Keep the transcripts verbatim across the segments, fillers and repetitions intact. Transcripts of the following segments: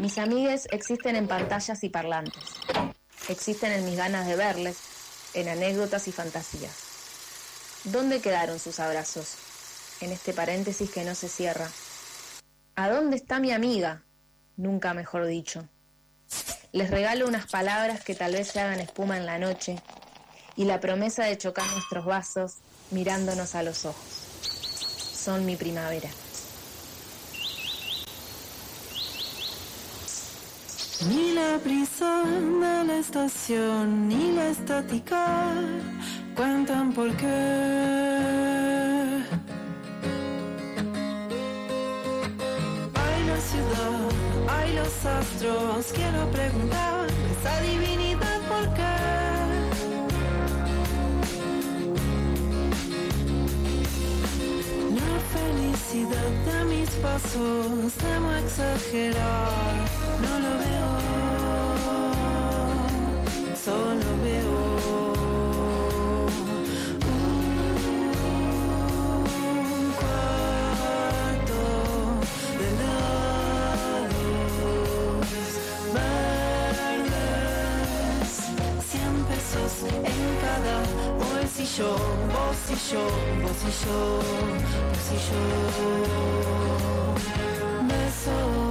Mis amigues existen en pantallas y parlantes. Existen en mis ganas de verles, en anécdotas y fantasías. ¿Dónde quedaron sus abrazos? En este paréntesis que no se cierra. ¿A dónde está mi amiga? Nunca mejor dicho. Les regalo unas palabras que tal vez se hagan espuma en la noche y la promesa de chocar nuestros vasos mirándonos a los ojos. Son mi primavera. Ni la brisa de la estación ni la estática cuentan por qué. Hay la ciudad, hay los astros, quiero preguntar esa divinidad por qué. La felicidad de mis pasos, temo exagerar, no lo veo, solo veo un cuarto de lados verdes, cien pesos en cada bolsillo, vos y yo, vos y yo, vos y yo, besos.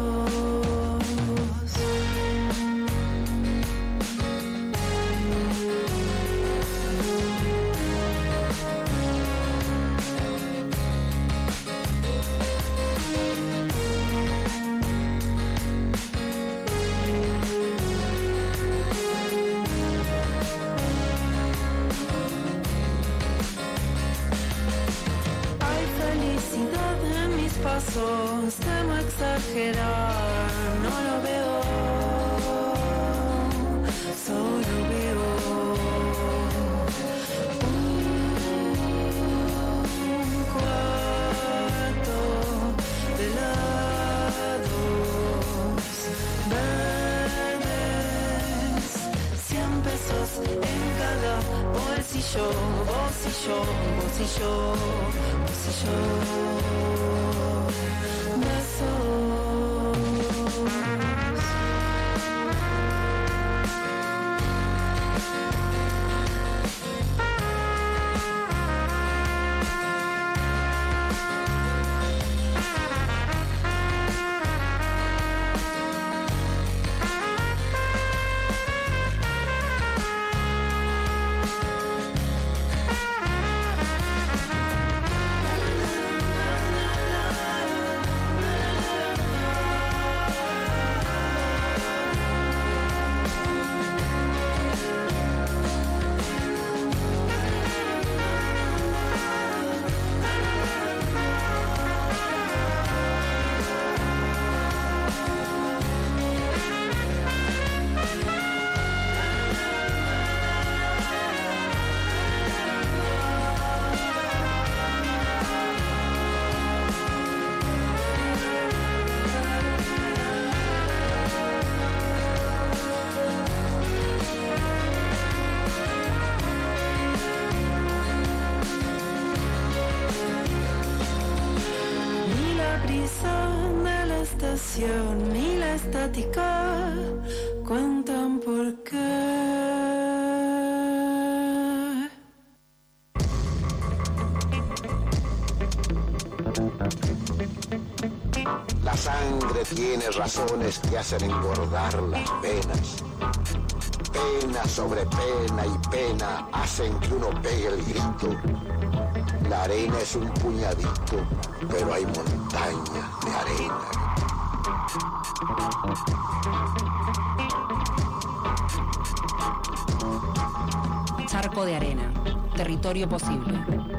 Pasos, temo exagerar, no lo veo, solo veo un cuarto de lados verdes, cien pesos en cada bolsillo, vos y yo, vos y yo, vos y yo. Ni la estática cuentan por qué. La sangre tiene razones que hacen engordar las penas. Pena sobre pena y pena hacen que uno pegue el grito. La arena es un puñadito, pero hay montañas de arena. Charco de arena, territorio posible.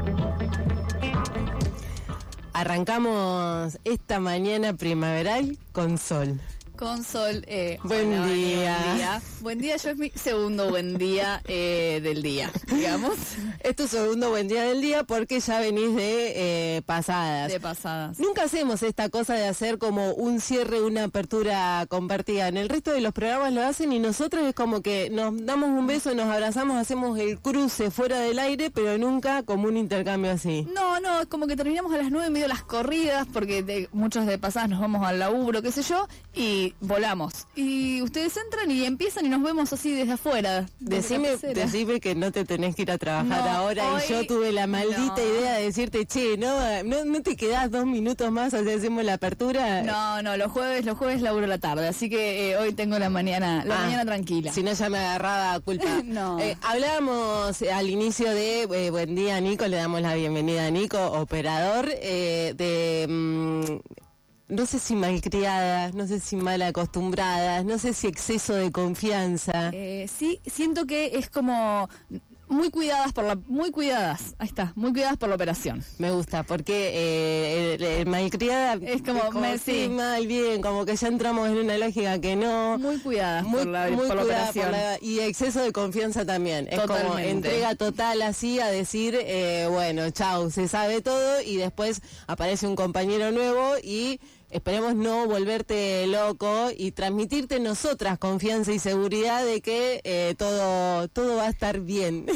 Arrancamos esta mañana primaveral con sol. Con sol. Eh, buen, hola, día. buen día. Buen día, yo es mi segundo buen día eh, del día, digamos. Es tu segundo buen día del día porque ya venís de eh, pasadas. De pasadas. Nunca hacemos esta cosa de hacer como un cierre, una apertura compartida. En el resto de los programas lo hacen y nosotros es como que nos damos un beso, nos abrazamos, hacemos el cruce fuera del aire, pero nunca como un intercambio así. No, no, es como que terminamos a las nueve medio las corridas porque de, muchos de pasadas nos vamos al laburo, qué sé yo, y y volamos. Y ustedes entran y empiezan y nos vemos así desde afuera. desde Decime, la pecera. decime que no te tenés que ir a trabajar No, ahora hoy y yo tuve la maldita no. idea de decirte, che, no, no, no te quedás dos minutos más, o sea, hacemos la apertura. No, no, los jueves, los jueves laburo la tarde, así que eh, hoy tengo la mañana, la Ah, mañana tranquila. Si no, ya me agarraba culpa. No. Eh, hablábamos al inicio de, eh, buen día Nico, le damos la bienvenida a Nico, operador, eh, de... mm, no sé si malcriadas, no sé si mal acostumbradas, no sé si exceso de confianza. Eh, sí, siento que es como muy cuidadas por la, muy cuidadas, ahí está, muy cuidadas por la operación. Me gusta, porque eh, el, el malcriada Es como, me- sí, sí. mal, bien, como que ya entramos en una lógica que no. Muy cuidadas Muy, por la, muy por la cuidada operación. por la- y exceso de confianza también. Es como Totalmente. entrega total así a decir, eh, bueno, chau, se sabe todo y después aparece un compañero nuevo y esperemos no volverte loco y transmitirte nosotras confianza y seguridad de que eh, todo, todo va a estar bien.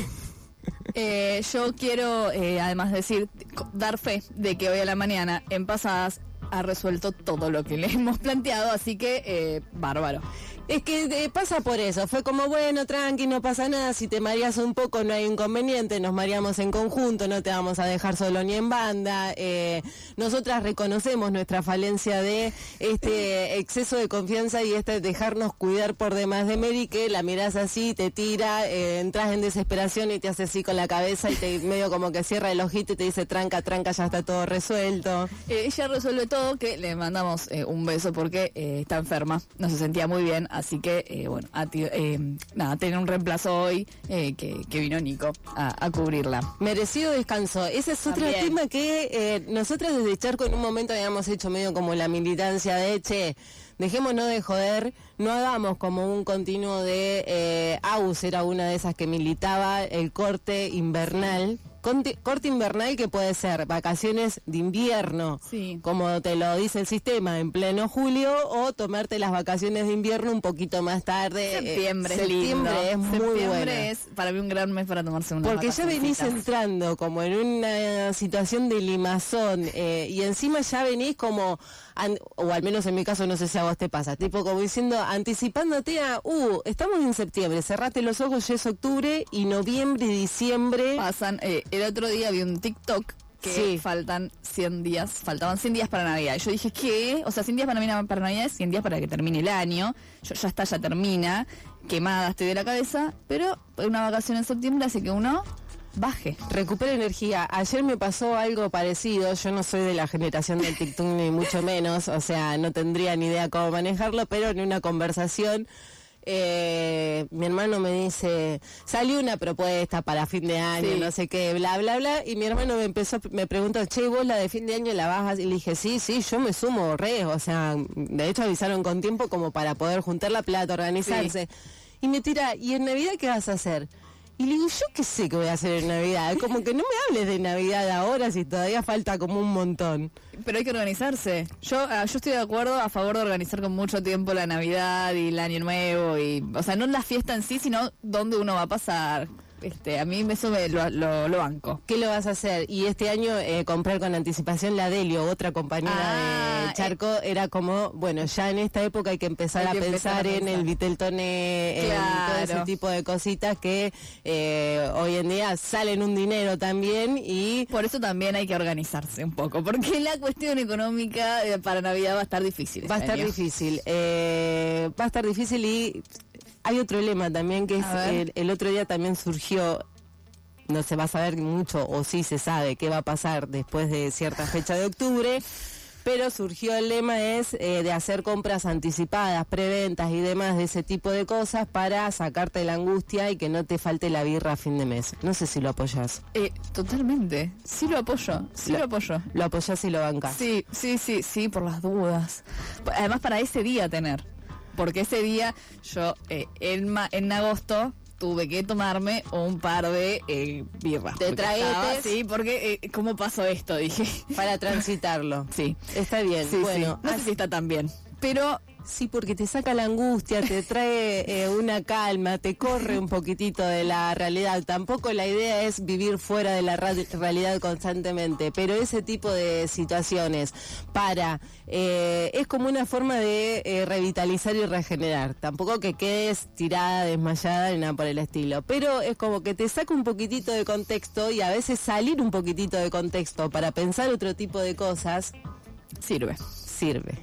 Eh, yo quiero eh, además decir, co- dar fe de que hoy a la mañana en Pasadas ha resuelto todo lo que le hemos planteado, así que eh, bárbaro. Es que eh, pasa por eso, fue como bueno, tranqui, no pasa nada, si te mareas un poco no hay inconveniente, nos mareamos en conjunto, no te vamos a dejar solo ni en banda, eh, nosotras reconocemos nuestra falencia de este exceso de confianza y este dejarnos cuidar por demás de Mary, que la mirás así, te tira, eh, entras en desesperación y te hace así con la cabeza y te medio como que cierra el ojito y te dice tranca, tranca, ya está todo resuelto. Eh, ella resuelve todo, que le mandamos eh, un beso porque eh, está enferma, no se sentía muy bien, así que, eh, bueno, a ti- eh, nada, tiene un reemplazo hoy eh, que, que vino Nico a, a cubrirla. Merecido descanso. Ese es otro También. tema que eh, nosotras desde Charco en un momento habíamos hecho medio como la militancia de, che, dejémonos de joder, no hagamos como un continuo de... Eh, Aus era una de esas que militaba el corte invernal. Conte- corte invernal que puede ser vacaciones de invierno, Sí. como te lo dice el sistema, en pleno julio, o tomarte las vacaciones de invierno un poquito más tarde. Eh, Septiembre es septiembre lindo. es muy Septiembre bueno. es para mí un gran mes para tomarse una Porque ya venís entrando como en una situación de limazón eh, y encima ya venís como, an- o al menos en mi caso no sé si a vos te pasa, tipo como diciendo, anticipándote a, uh, estamos en septiembre, cerrate los ojos, ya es octubre y noviembre y diciembre. Pasan, eh, el otro día vi un TikTok que Sí. faltan cien días, faltaban cien días para Navidad. Y yo dije, ¿qué? O sea, cien días para Navidad, para Navidad, cien días para que termine el año. Yo ya está, ya termina, quemada estoy de la cabeza, pero una vacación en septiembre hace que uno baje. Recupera energía. Ayer me pasó algo parecido. Yo no soy de la generación del TikTok ni mucho menos. O sea, no tendría ni idea cómo manejarlo, pero en una conversación eh, mi hermano me dice, salió una propuesta para fin de año, Sí. no sé qué, bla, bla, bla. Y mi hermano me empezó, me preguntó, che, vos la de fin de año la vas a... Y le dije, sí, sí, yo me sumo, re. O sea, de hecho avisaron con tiempo como para poder juntar la plata, organizarse. Y me tira, ¿y en Navidad qué vas a hacer? Y le digo, yo qué sé qué voy a hacer en Navidad. Como que no me hables de Navidad ahora si todavía falta como un montón. Pero hay que organizarse. Yo ah, yo estoy de acuerdo a favor de organizar con mucho tiempo la Navidad y el Año Nuevo. y O sea, no la fiesta en sí, sino dónde uno va a pasar. Este, a mí eso me lo, lo, lo banco. ¿Qué lo vas a hacer? Y este año eh, comprar con anticipación la Delio, otra compañera Ah, de Charco, era como, bueno, ya en esta época hay que empezar Hay a que pensar empezar a en pensar. el Viteltoné, en todo ese Claro. tipo de cositas que eh, hoy en día salen un dinero también y... Por eso también hay que organizarse un poco, porque la cuestión económica eh, para Navidad va a estar difícil. Va a este estar año. difícil, eh, va a estar difícil y hay otro lema también que es, A ver. el, el otro día también surgió, no se va a saber mucho o sí se sabe qué va a pasar después de cierta fecha de octubre, pero surgió el lema es eh, de hacer compras anticipadas, preventas y demás de ese tipo de cosas para sacarte la angustia y que no te falte la birra a fin de mes. No sé si lo apoyás. Eh, totalmente. Sí lo apoyo, sí lo, Lo- apoyo. Lo apoyás y lo bancás. Sí, sí, sí, sí, por las dudas. Además para ese día tener. Porque ese día yo eh, en, ma- en agosto tuve que tomarme un par de eh, birras. De Porque traguetes. estaba- Sí, porque eh, ¿cómo pasó esto? Dije. Para transitarlo. Sí. Está bien. Sí, bueno, sí. No sé si está tan bien. pero... Sí, porque te saca la angustia, te trae eh, una calma, te corre un poquitito de la realidad. Tampoco la idea es vivir fuera de la ra- realidad constantemente, pero ese tipo de situaciones para eh, es como una forma de eh, revitalizar y regenerar. Tampoco que quedes tirada, desmayada, ni nada por el estilo, pero es como que te saca un poquitito de contexto y a veces salir un poquitito de contexto para pensar otro tipo de cosas Sirve. sirve.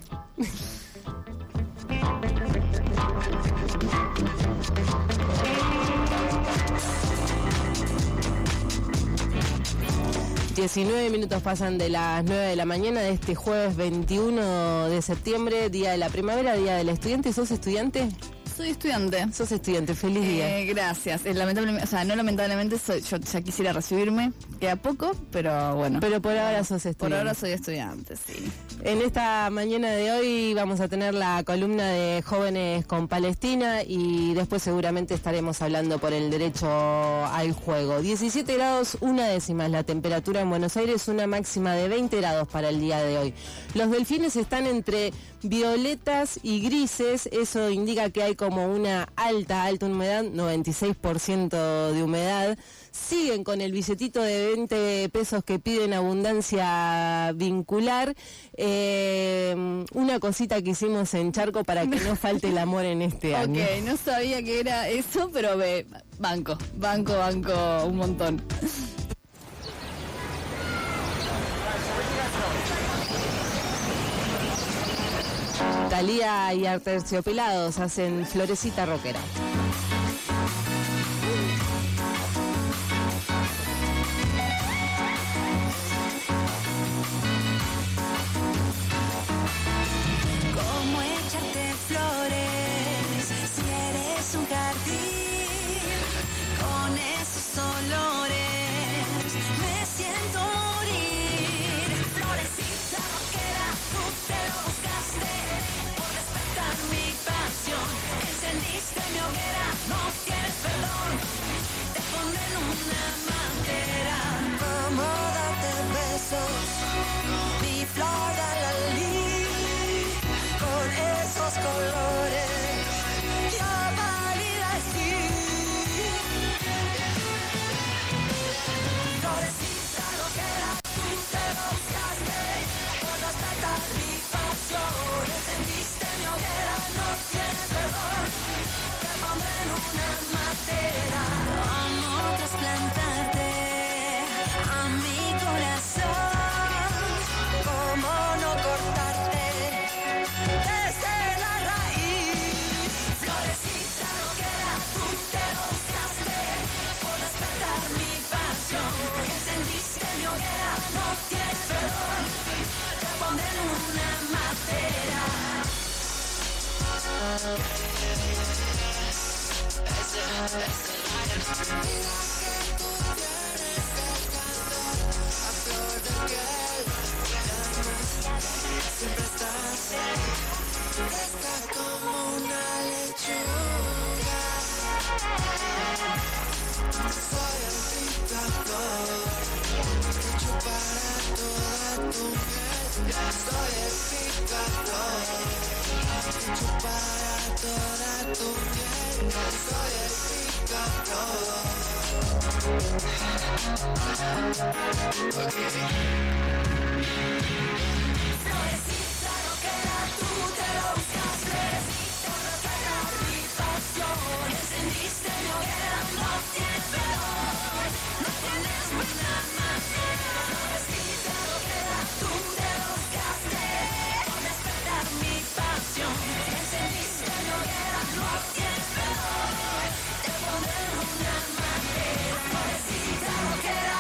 diecinueve minutos pasan de las nueve de la mañana de este jueves veintiuno de septiembre, día de la primavera, día del estudiante. ¿Sos estudiante? Soy estudiante. Sos estudiante, feliz día. Eh, gracias. Eh, lamentablemente, o sea, no lamentablemente, soy, yo ya quisiera recibirme, queda poco, pero bueno. Pero por ahora sos estudiante. Por ahora soy estudiante, sí. En esta mañana de hoy vamos a tener la columna de Jóvenes con Palestina y después seguramente estaremos hablando por el derecho al juego. diecisiete grados, una décima es la temperatura en Buenos Aires, una máxima de veinte grados para el día de hoy. Los delfines están entre violetas y grises, eso indica que hay como una alta, alta humedad, noventa y seis por ciento de humedad. Siguen con el billetito de veinte pesos que piden abundancia vincular. Eh, una cosita que hicimos en Charco para que no falte el amor en este año. Ok, no sabía que era eso, pero ve, banco, banco, banco un montón. Talía y Aterciopelados hacen Florecita Rockera. ¿Cómo echarte flores si eres un jardín? Con esos olores me siento morir. Florecita rockera, tú te lo buscaste por despertar mi pasión. Encendiste mi hoguera, no tienes perdón. Te pondré en una bandera. ¿Cómo darte besos? Mi flor de la con esos colores ya válida sí. Florecita rockera, tú te lo buscaste por despertar mi pasión. Encendiste mi hoguera, no tienes perdón. Te pondré en una matera. ¿Cómo trasplantarte a mi corazón? ¿Cómo no cortarte desde la raíz? Florecita rockera, tú te lo buscaste por despertar mi pasión. Encendiste mi hoguera, no tienes perdón. Te pondré en una matera. Siempre estás fresca como una lechuga. Soy el picador que chupará toda tu miel. Soy el picador que chupará toda tu miel. Soy el picador. Florecita rockera, tú te lo buscaste por despertar mi pasión. Encendiste mi hoguera, no tienes perdón. No tienes buena manera. Florecita rockera, tú te lo buscaste por despertar mi pasión. Encendiste mi hoguera, no tienes perdón. Te pondré en una manera. Florecita rockera.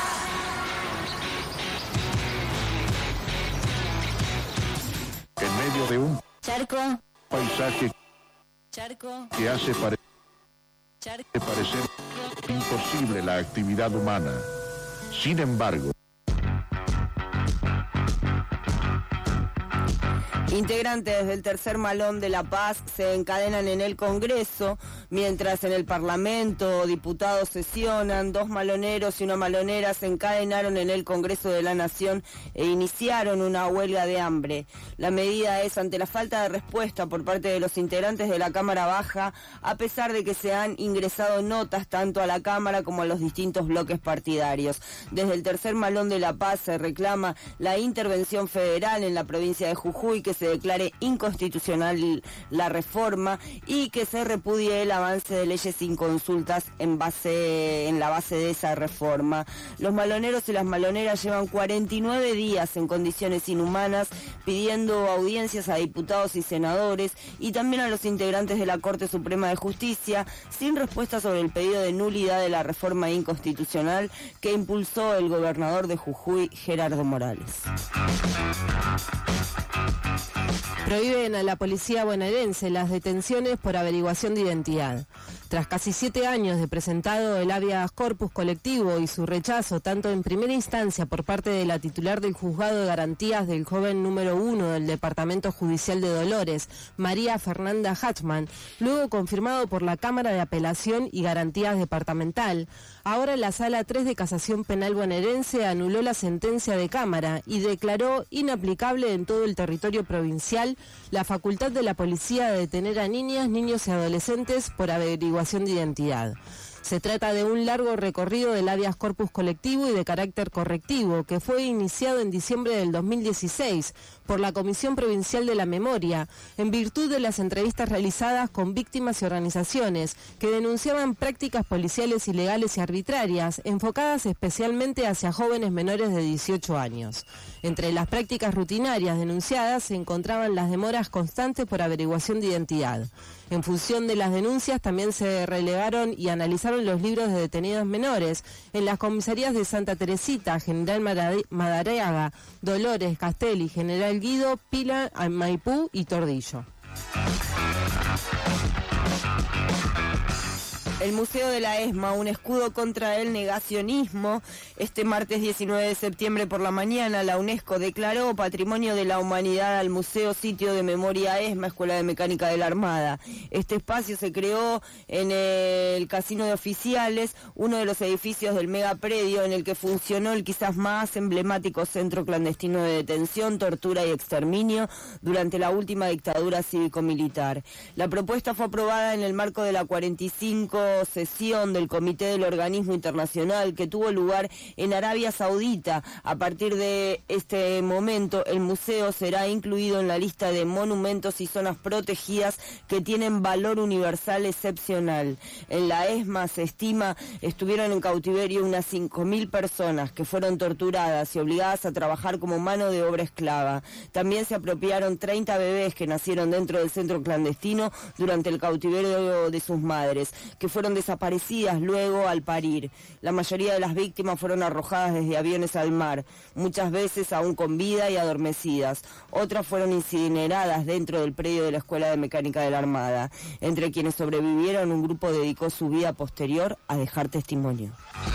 En medio de un Charco, paisaje charco, que hace pare- charco. parecer imposible la actividad humana. Sin embargo, Integrantes del Tercer Malón de La Paz se encadenan en el Congreso, mientras en el Parlamento diputados sesionan. Dos maloneros y una malonera se encadenaron en el Congreso de la Nación e iniciaron una huelga de hambre. La medida es ante la falta de respuesta por parte de los integrantes de la Cámara Baja, a pesar de que se han ingresado notas tanto a la Cámara como a los distintos bloques partidarios. Desde el Tercer Malón de La Paz se reclama la intervención federal en la provincia de Jujuy, que se declare inconstitucional la reforma y que se repudie el avance de leyes sin consultas en base en la base de esa reforma. Los maloneros y las maloneras llevan cuarenta y nueve días en condiciones inhumanas pidiendo audiencias a diputados y senadores y también a los integrantes de la Corte Suprema de Justicia sin respuesta sobre el pedido de nulidad de la reforma inconstitucional que impulsó el gobernador de Jujuy, Gerardo Morales. Prohíben a la policía bonaerense las detenciones por averiguación de identidad. Tras casi siete años de presentado el habeas corpus colectivo y su rechazo tanto en primera instancia por parte de la titular del Juzgado de Garantías del joven número uno del Departamento Judicial de Dolores, María Fernanda Hachman, luego confirmado por la Cámara de Apelación y Garantías Departamental, ahora la Sala tres de Casación Penal bonaerense anuló la sentencia de Cámara y declaró inaplicable en todo el territorio provincial la facultad de la policía de detener a niñas, niños y adolescentes por averiguación de identidad. Se trata de un largo recorrido del habeas corpus colectivo y de carácter correctivo que fue iniciado en diciembre del dos mil dieciséis por la Comisión Provincial de la Memoria en virtud de las entrevistas realizadas con víctimas y organizaciones que denunciaban prácticas policiales ilegales y arbitrarias enfocadas especialmente hacia jóvenes menores de dieciocho años. Entre las prácticas rutinarias denunciadas se encontraban las demoras constantes por averiguación de identidad. En función de las denuncias también se relevaron y analizaron los libros de detenidos menores en las comisarías de Santa Teresita, General Madariaga, Dolores, Castelli, General Guido, Pila, Maipú y Tordillo. El Museo de la ESMA, un escudo contra el negacionismo. Este martes diecinueve de septiembre por la mañana, la UNESCO declaró Patrimonio de la Humanidad al Museo Sitio de Memoria ESMA, Escuela de Mecánica de la Armada. Este espacio se creó en el Casino de Oficiales, uno de los edificios del megapredio en el que funcionó el quizás más emblemático centro clandestino de detención, tortura y exterminio durante la última dictadura cívico-militar. La propuesta fue aprobada en el marco de la cuarenta y cinco sesión del Comité del Organismo Internacional que tuvo lugar en Arabia Saudita. A partir de este momento, el museo será incluido en la lista de monumentos y zonas protegidas que tienen valor universal excepcional. En la ESMA se estima estuvieron en cautiverio unas cinco mil personas que fueron torturadas y obligadas a trabajar como mano de obra esclava. También se apropiaron treinta bebés que nacieron dentro del centro clandestino durante el cautiverio de sus madres, que fueron desaparecidas luego al parir. La mayoría de las víctimas fueron arrojadas desde aviones al mar, muchas veces aún con vida y adormecidas. Otras fueron incineradas dentro del predio de la Escuela de Mecánica de la Armada. Entre quienes sobrevivieron, un grupo dedicó su vida posterior a dejar testimonio.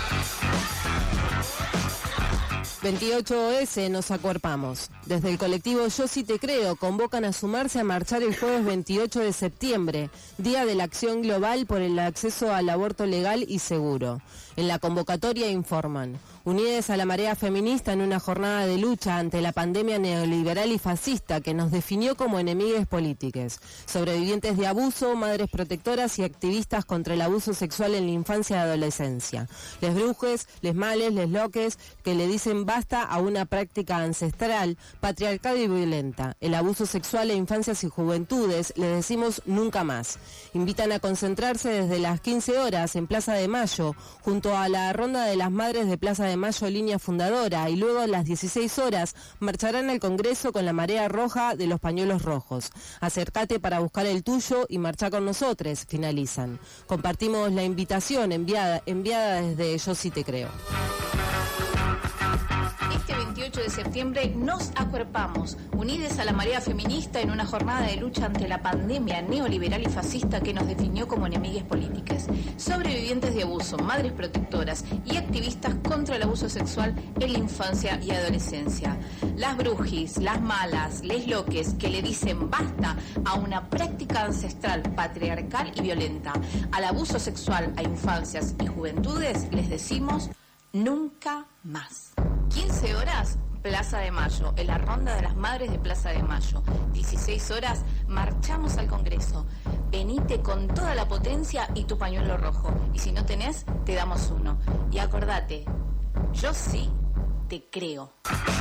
veintiocho ese nos acuerpamos. Desde el colectivo Yo Sí Te Creo convocan a sumarse a marchar el jueves veintiocho de septiembre, Día de la Acción Global por el Acceso al Aborto Legal y Seguro. En la convocatoria informan: unidas a la marea feminista en una jornada de lucha ante la pandemia neoliberal y fascista que nos definió como enemigues políticas, sobrevivientes de abuso, madres protectoras y activistas contra el abuso sexual en la infancia y adolescencia. Les brujes, les males, les loques, que le dicen basta a una práctica ancestral, patriarcal y violenta. El abuso sexual en infancias y juventudes, les decimos nunca más. Invitan a concentrarse desde las quince horas en Plaza de Mayo, junto a la Ronda de las Madres de Plaza de Mayo, línea fundadora, y luego a las dieciséis horas marcharán al Congreso con la marea roja de los pañuelos rojos. Acércate para buscar el tuyo y marcha con nosotros, finalizan. Compartimos la invitación enviada, enviada desde Yo Sí Te Creo. Este veintiocho ocho de septiembre nos acuerpamos, unides a la marea feminista en una jornada de lucha ante la pandemia neoliberal y fascista que nos definió como enemigas políticas, sobrevivientes de abuso, madres protectoras y activistas contra el abuso sexual en la infancia y adolescencia. Las brujis, las malas, les loques que le dicen basta a una práctica ancestral, patriarcal y violenta, al abuso sexual a infancias y juventudes, les decimos nunca más. quince horas, Plaza de Mayo, en la ronda de las madres de Plaza de Mayo. dieciséis horas, marchamos al Congreso. Venite con toda la potencia y tu pañuelo rojo. Y si no tenés, te damos uno. Y acordate, yo sí te creo.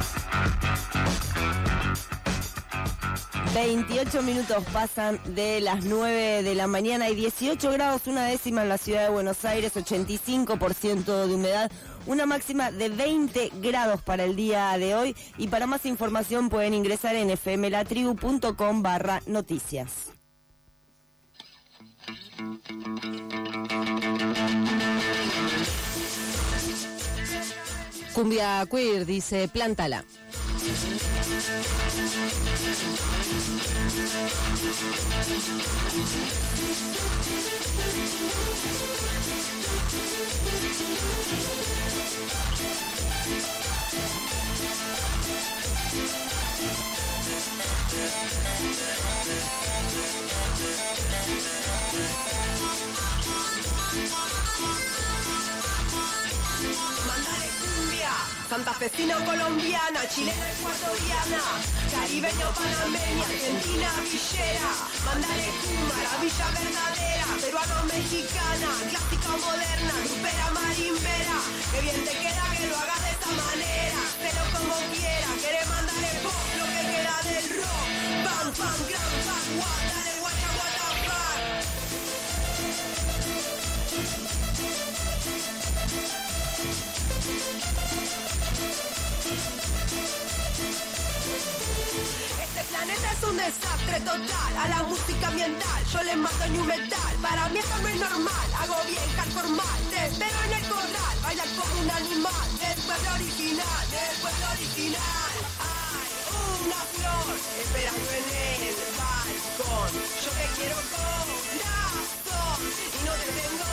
veintiocho minutos pasan de las nueve de la mañana y dieciocho grados, una décima en la ciudad de Buenos Aires, ochenta y cinco por ciento de humedad, una máxima de veinte grados para el día de hoy. Y para más información pueden ingresar en fmlatribu.com barra noticias. Cumbia Queer dice, plántala. Santafesina o colombiana, chilena ecuatoriana, caribeño panameña, argentina villera, mandale cumba, la villa verdadera, peruano mexicana, clásica o moderna, grupera marimbera, que bien te queda que lo hagas de esta manera, pero como quiera, querés mandarle pop, lo que queda del rock, pam pam, gran pam, guau, dale guacha, guata, pam. Este planeta es un desastre total, a la música ambiental yo le mato new metal, para mí esto no es normal, hago bien hardcore mal, te espero en el corral, baila como un animal, del pueblo original, del pueblo original. Hay una flor esperando en el balcón, yo te quiero corazón y no te tengo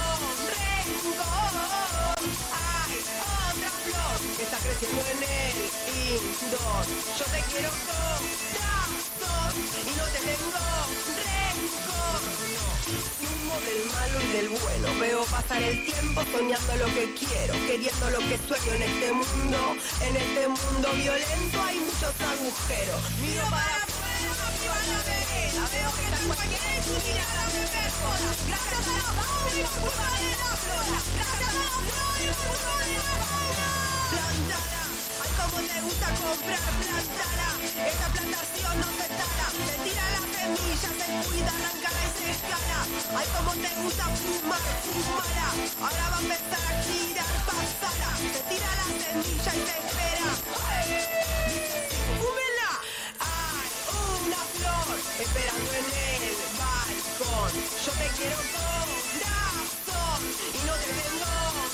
rencor. Hay otra flor que está creciendo en el indoor, yo te quiero corazón y no te tengo rencor. Humo del malo y del bueno, veo pasar el tiempo soñando lo que quiero, queriendo lo que sueño en este mundo. En este mundo violento hay muchos agujeros. Miro para afuera, arriba la vereda, veo que está cualquiera y su mirada me perfora. Gracias a la fauna y la curva de la flora, gracias a la flor y la curva de la fauna. Plantala, ay como te gusta comprar, plantala. Esta plantación no se tala, se tira la semilla, se cuida, arrancarla y se escala. Ay como te gusta fumar, fumala. Ahora va a empezar a girar, pasala. Se tira la semilla y se espera. ¡Ay! ¡Fúmela! Hay una flor esperando en el balcón. Yo te quiero corazón y no te tengo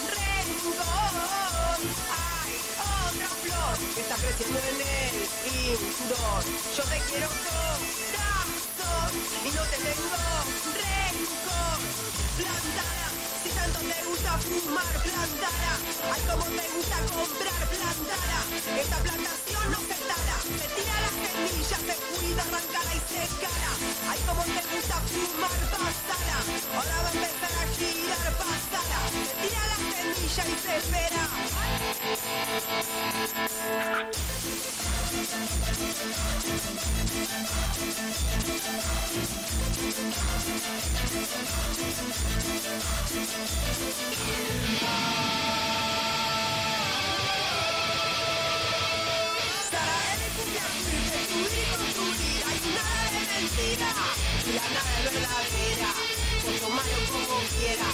rencor. Hay otra flor que está creciendo en el indoor. Yo te quiero corazón y no te tengo rencor. Plantala, si tanto te gusta fumar, plantala. Ay, como te gusta comprar, plantala. Esta plantación no se tala, se tira la semilla, se cuida, arrancala y se cara. Ay, como te gusta fumar, pasala. Ahora va a empezar a girar, pasala. Se tira la semilla y se espera. Y la nada es verdadera, por tomarlo como quiera.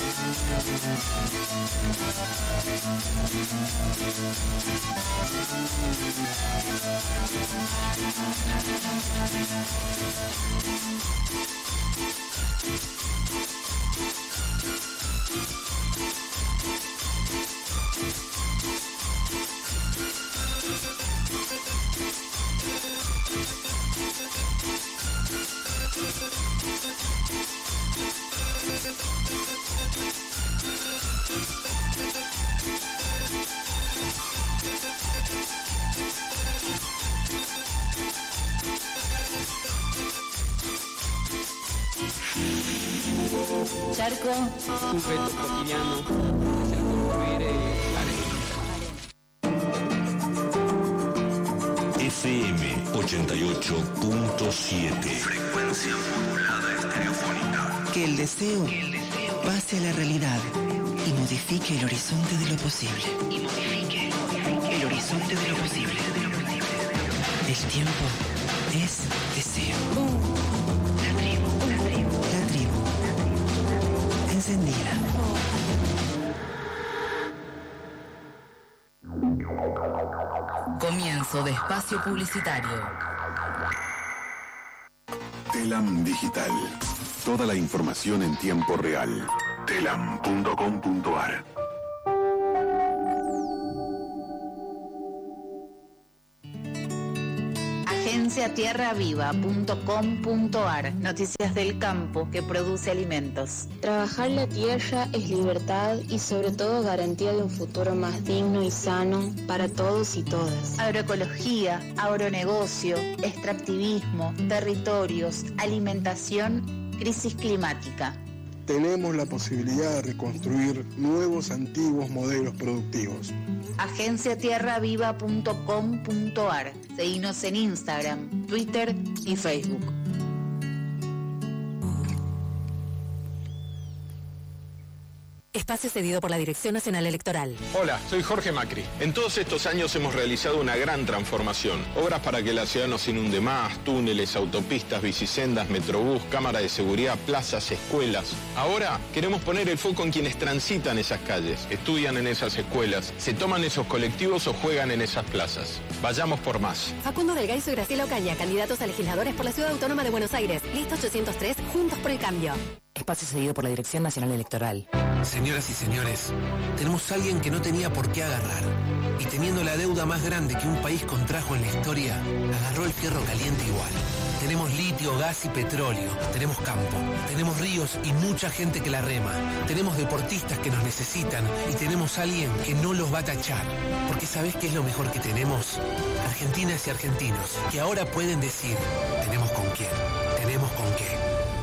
Charco. Un reto cotidiano es el construir eh, arena. F M ochenta y ocho punto siete. Frecuencia modulada estereofónica. Que el deseo pase a la realidad y modifique el horizonte de lo posible. Y modifique el horizonte de lo posible. El tiempo es deseo. La tribu, la tribu, la tribu. Encendida. Comienzo de espacio publicitario. Telam Digital. Toda la información en tiempo real. telam punto com punto ar. agencia tierra viva punto com punto ar. Noticias del campo que produce alimentos. Trabajar la tierra es libertad y sobre todo garantía de un futuro más digno y sano para todos y todas. Agroecología, agronegocio, extractivismo, territorios, alimentación, crisis climática. Tenemos la posibilidad de reconstruir nuevos antiguos modelos productivos. agencia tierra viva punto com punto ar. Seguinos en Instagram, Twitter y Facebook. Espacio cedido por la Dirección Nacional Electoral. Hola, soy Jorge Macri. En todos estos años hemos realizado una gran transformación. Obras para que la ciudad no se inunde más, túneles, autopistas, bicisendas, metrobús, cámara de seguridad, plazas, escuelas. Ahora queremos poner el foco en quienes transitan esas calles, estudian en esas escuelas, se toman esos colectivos o juegan en esas plazas. Vayamos por más. Facundo Delgaizo y Graciela Ocaña, candidatos a legisladores por la Ciudad Autónoma de Buenos Aires. Lista ochocientos tres, Juntos por el Cambio. Espacio cedido por la Dirección Nacional Electoral. Señoras y señores, tenemos a alguien que no tenía por qué agarrar. Y teniendo la deuda más grande que un país contrajo en la historia, agarró el fierro caliente igual. Tenemos litio, gas y petróleo. Tenemos campo. Tenemos ríos y mucha gente que la rema. Tenemos deportistas que nos necesitan. Y tenemos a alguien que no los va a tachar. Porque ¿sabés qué es lo mejor que tenemos? Argentinas y argentinos, que ahora pueden decir, tenemos con quién, tenemos con qué.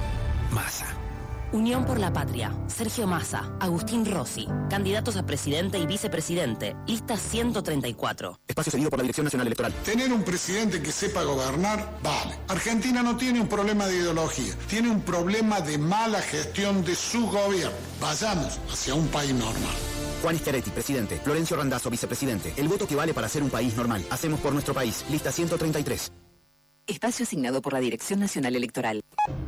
Massa. Unión por la Patria. Sergio Massa, Agustín Rossi. Candidatos a presidente y vicepresidente. Lista ciento treinta y cuatro. Espacio cedido por la Dirección Nacional Electoral. Tener un presidente que sepa gobernar, vale. Argentina no tiene un problema de ideología, tiene un problema de mala gestión de su gobierno. Vayamos hacia un país normal. Juan Schiaretti, presidente. Florencio Randazzo, vicepresidente. El voto que vale para ser un país normal. Hacemos por nuestro país. Lista ciento treinta y tres. Espacio asignado por la Dirección Nacional Electoral.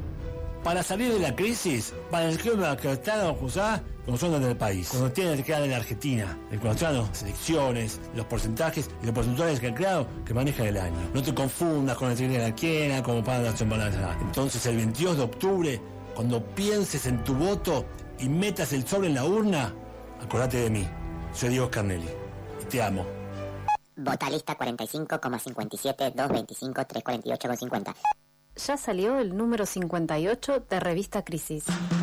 Para salir de la crisis, para el club que está acusada con zonas del país. Cuando tiene que quedar en la Argentina, el colombiano, las elecciones, los porcentajes y los porcentajes que han creado que manejan el año. No te confundas con el tren de la quiena, como para la semana. Entonces el veintidós de octubre, cuando pienses en tu voto y metas el sobre en la urna, acordate de mí. Soy Diego Scarnelli y te amo. Vota lista cuarenta y cinco coma cincuenta y siete, doscientos veinticinco, trescientos cuarenta y ocho coma cincuenta. Ya salió el número cincuenta y ocho de Revista Crisis.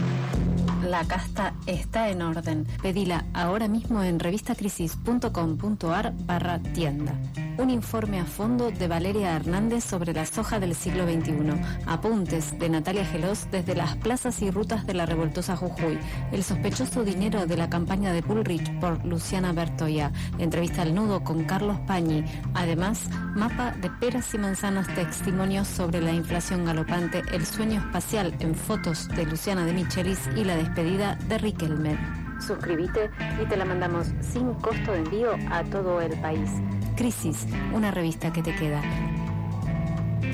La casta está en orden. Pedila ahora mismo en revistacrisis punto com punto ar barra tienda. Un informe a fondo de Valeria Hernández sobre la soja del siglo veintiuno. Apuntes de Natalia Gelós desde las plazas y rutas de la revoltosa Jujuy. El sospechoso dinero de la campaña de Bullrich por Luciana Bertoya. Entrevista al nudo con Carlos Pañi. Además, mapa de peras y manzanas, testimonios sobre la inflación galopante, el sueño espacial en fotos de Luciana de Michelis y la despedida de Riquelme. Suscríbete y te la mandamos sin costo de envío a todo el país. Crisis, una revista que te queda.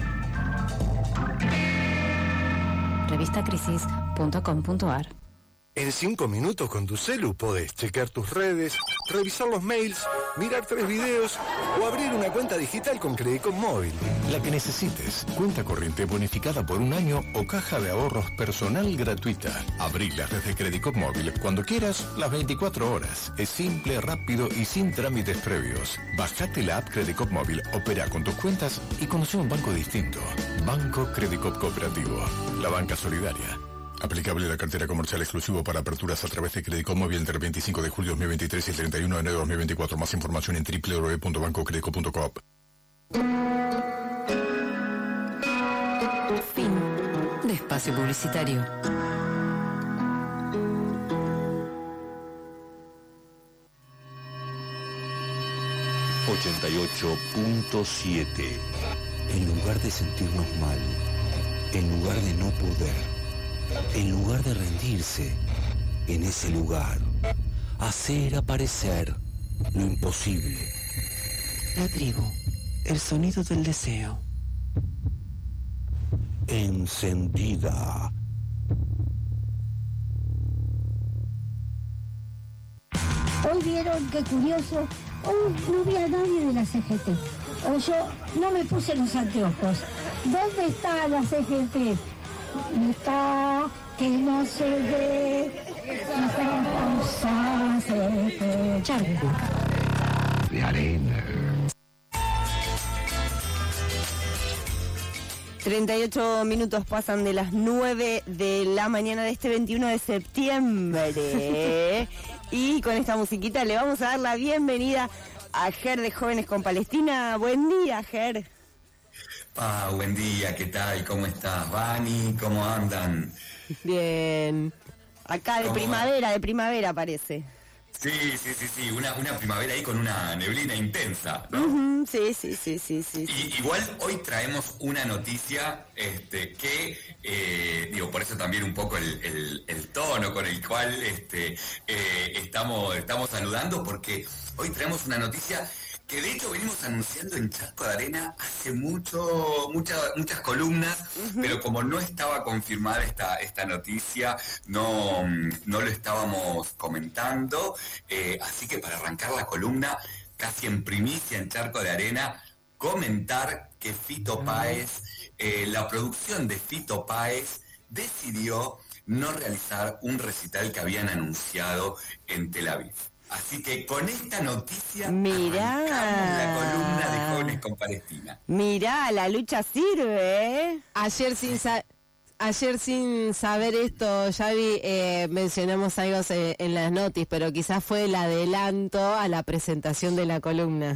revistacrisis punto com punto ar. En cinco minutos con tu celu podés chequear tus redes, revisar los mails, mirar tres videos o abrir una cuenta digital con Credicop Móvil. La que necesites. Cuenta corriente bonificada por un año o caja de ahorros personal gratuita. Abrí la red de Credicop Móvil cuando quieras, las veinticuatro horas. Es simple, rápido y sin trámites previos. Bajate la app Credicop Móvil, opera con tus cuentas y conoce un banco distinto. Banco Credicop Cooperativo. La banca solidaria. Aplicable la cartera comercial exclusivo para aperturas a través de Credicop Móvil entre el veinticinco de julio de dos mil veintitrés y el treinta y uno de enero de dos mil veinticuatro. Más información en doble u doble u doble u punto banco credicop punto coop. Fin de espacio publicitario. ochenta y ocho punto siete. En lugar de sentirnos mal, en lugar de no poder, en lugar de rendirse, en ese lugar, hacer aparecer lo imposible. La tribu, el sonido del deseo. Encendida. Hoy vieron, qué curioso, hoy no vi a nadie de la C G T. O yo no me puse los anteojos. ¿Dónde está la C G T? Está que no se ve, está pausada, se ve. Charco. De arena. treinta y ocho minutos pasan de las nueve de la mañana de este veintiuno de septiembre. Y con esta musiquita le vamos a dar la bienvenida a Ger de Jóvenes con Palestina. Buen día, Ger. Ah, buen día, ¿qué tal? ¿Cómo estás, Vani? ¿Cómo andan? Bien. Acá de primavera, va? de primavera parece. Sí, sí, sí, sí, una, una primavera ahí con una neblina intensa, ¿no? Uh-huh, sí, sí, sí, sí, sí. Y, igual hoy traemos una noticia este, que, eh, digo, por eso también un poco el, el, el tono con el cual este, eh, estamos, estamos saludando, porque hoy traemos una noticia que de hecho venimos anunciando en Charco de Arena hace mucho, mucha, muchas columnas, uh-huh. pero como no estaba confirmada esta, esta noticia, no, no lo estábamos comentando, eh, así que para arrancar la columna, casi en primicia en Charco de Arena, comentar que Fito Páez, eh, la producción de Fito Páez decidió no realizar un recital que habían anunciado en Tel Aviv. Así que con esta noticia Mirá. arrancamos la columna de Jóvenes con Palestina. Mirá, la lucha sirve, ¿eh? Ayer sin sa- ayer sin saber esto, Xavi, eh, mencionamos algo en las noticias, pero quizás fue el adelanto a la presentación de la columna.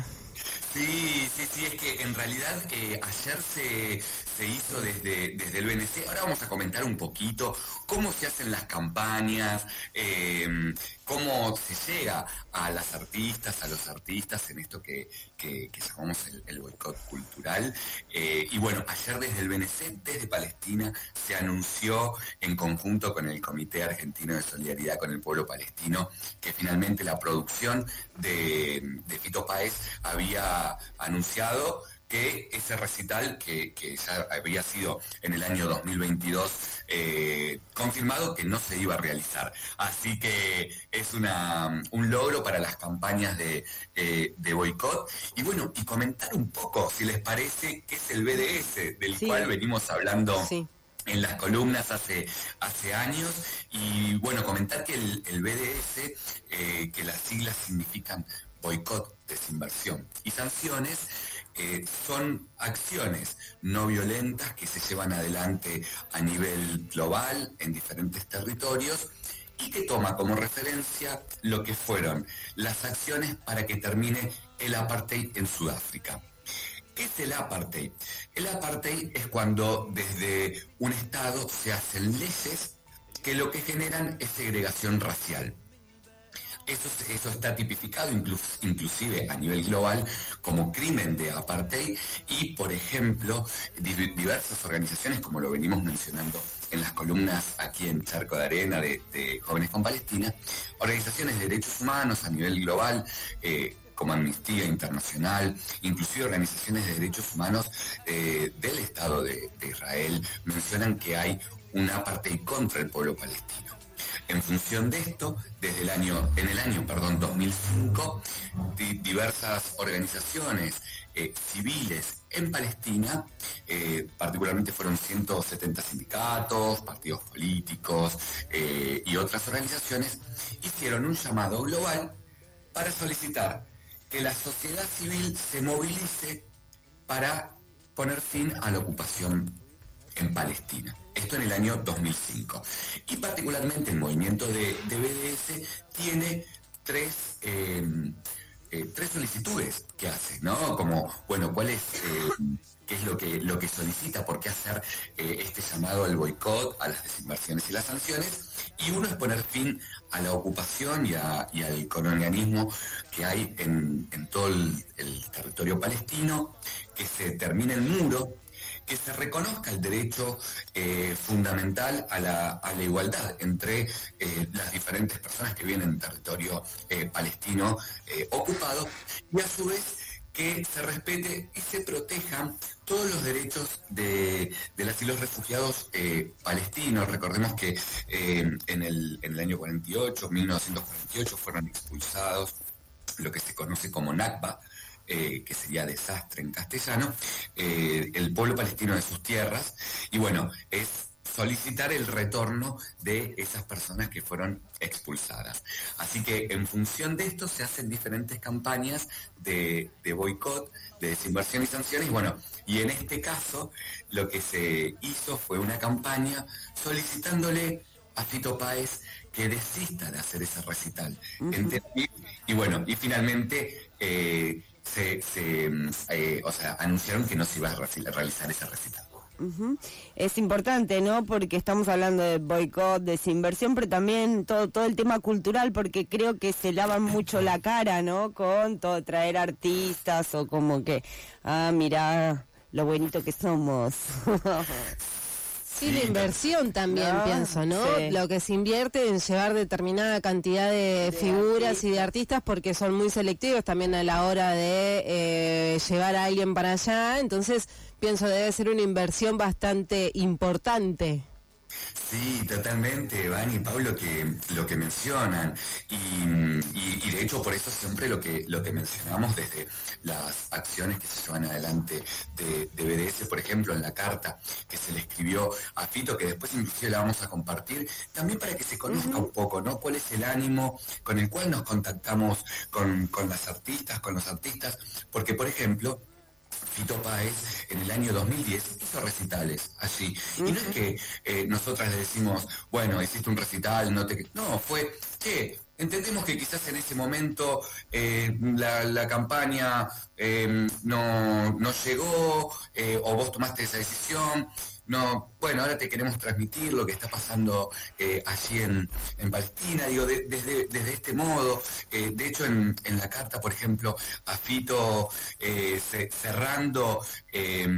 Sí, sí, sí, es que en realidad eh, ayer se, se hizo desde, desde el B N C. Ahora vamos a comentar un poquito cómo se hacen las campañas, eh, cómo se llega a las artistas, a los artistas en esto que, que, que llamamos el, el boicot cultural. Eh, y bueno, ayer desde el B N C, desde Palestina, se anunció en conjunto con el Comité Argentino de Solidaridad con el Pueblo Palestino que finalmente la producción de, de Fito Páez había anunciado que ese recital que, que ya había sido en el año dos mil veintidós eh, confirmado que no se iba a realizar. Así que es una, un logro para las campañas de, eh, de boicot. Y bueno, y comentar un poco, si les parece, qué es el B D S, del sí. cual venimos hablando sí. en las columnas hace, hace años. Y bueno, comentar que el, el B D S, eh, que las siglas significan boicot, desinversión y sanciones, eh, son acciones no violentas que se llevan adelante a nivel global en diferentes territorios y que toma como referencia lo que fueron las acciones para que termine el apartheid en Sudáfrica. ¿Qué es el apartheid? El apartheid es cuando desde un Estado se hacen leyes que lo que generan es segregación racial. Eso, eso está tipificado inclu, inclusive a nivel global como crimen de apartheid y, por ejemplo, diversas organizaciones, como lo venimos mencionando en las columnas aquí en Charco de Arena de, de Jóvenes con Palestina, organizaciones de derechos humanos a nivel global, eh, como Amnistía Internacional, inclusive organizaciones de derechos humanos eh, del Estado de, de Israel, mencionan que hay un apartheid contra el pueblo palestino. En función de esto, desde el año, en el año, perdón, dos mil cinco, di, diversas organizaciones eh, civiles en Palestina, eh, particularmente fueron ciento setenta sindicatos, partidos políticos eh, y otras organizaciones, hicieron un llamado global para solicitar que la sociedad civil se movilice para poner fin a la ocupación en Palestina. Esto en el año dos mil cinco. Y particularmente el movimiento de, de B D S tiene tres, eh, eh, tres solicitudes que hace, ¿no? Como, bueno, ¿cuál es, eh, qué es lo que, lo que solicita? ¿Por qué hacer eh, este llamado al boicot, a las desinversiones y las sanciones? Y uno es poner fin a la ocupación y, a, y al colonialismo que hay en, en todo el, el territorio palestino, que se termine el muro, que se reconozca el derecho eh, fundamental a la, a la igualdad entre eh, las diferentes personas que viven en territorio eh, palestino eh, ocupado, y a su vez que se respete y se protejan todos los derechos de, de las y los refugiados eh, palestinos. Recordemos que eh, en, el, en el año cuarenta y ocho, mil novecientos cuarenta y ocho, fueron expulsados lo que se conoce como Nakba, Eh, que sería desastre en castellano, eh, el pueblo palestino de sus tierras, y bueno, es solicitar el retorno de esas personas que fueron expulsadas. Así que en función de esto se hacen diferentes campañas de, de boicot, de desinversión y sanciones, y bueno, y en este caso lo que se hizo fue una campaña solicitándole a Fito Páez que desista de hacer ese recital. Uh-huh. y, y bueno, y finalmente eh, se, se eh, o sea, anunciaron que no se iba a realizar ese recital. Uh-huh. Es importante, ¿no? Porque estamos hablando de boicot, desinversión, pero también todo todo el tema cultural, porque creo que se lavan mucho la cara, ¿no? Con todo, traer artistas o como que, ah, mirá lo bonito que somos. Sí, la inversión también, no, pienso, ¿no? Sí. Lo que se invierte en llevar determinada cantidad de, de figuras artistas. Y de artistas, porque son muy selectivos también a la hora de eh, llevar a alguien para allá. Entonces, pienso debe ser una inversión bastante importante. Sí, totalmente, Van y Pablo, que lo que mencionan, y, y, y de hecho por eso siempre lo que lo que mencionamos desde las acciones que se llevan adelante de, de B D S, por ejemplo, en la carta que se le escribió a Fito, que después inclusive la vamos a compartir, también para que se conozca uh-huh. un poco, ¿no? Cuál es el ánimo con el cual nos contactamos con, con las artistas, con los artistas, porque por ejemplo, Fito Páez en el año dos mil diez hizo recitales allí. Uh-huh. Y no es que eh, nosotras le decimos, bueno, hiciste un recital, no te... No, fue, che, entendemos que quizás en ese momento eh, la, la campaña eh, no, no llegó, eh, o vos tomaste esa decisión. No, bueno, ahora te queremos transmitir lo que está pasando eh, allí en, en Palestina, digo, de, desde, desde este modo. Eh, de hecho, en, en la carta, por ejemplo, a Fito, eh, se, cerrando, eh,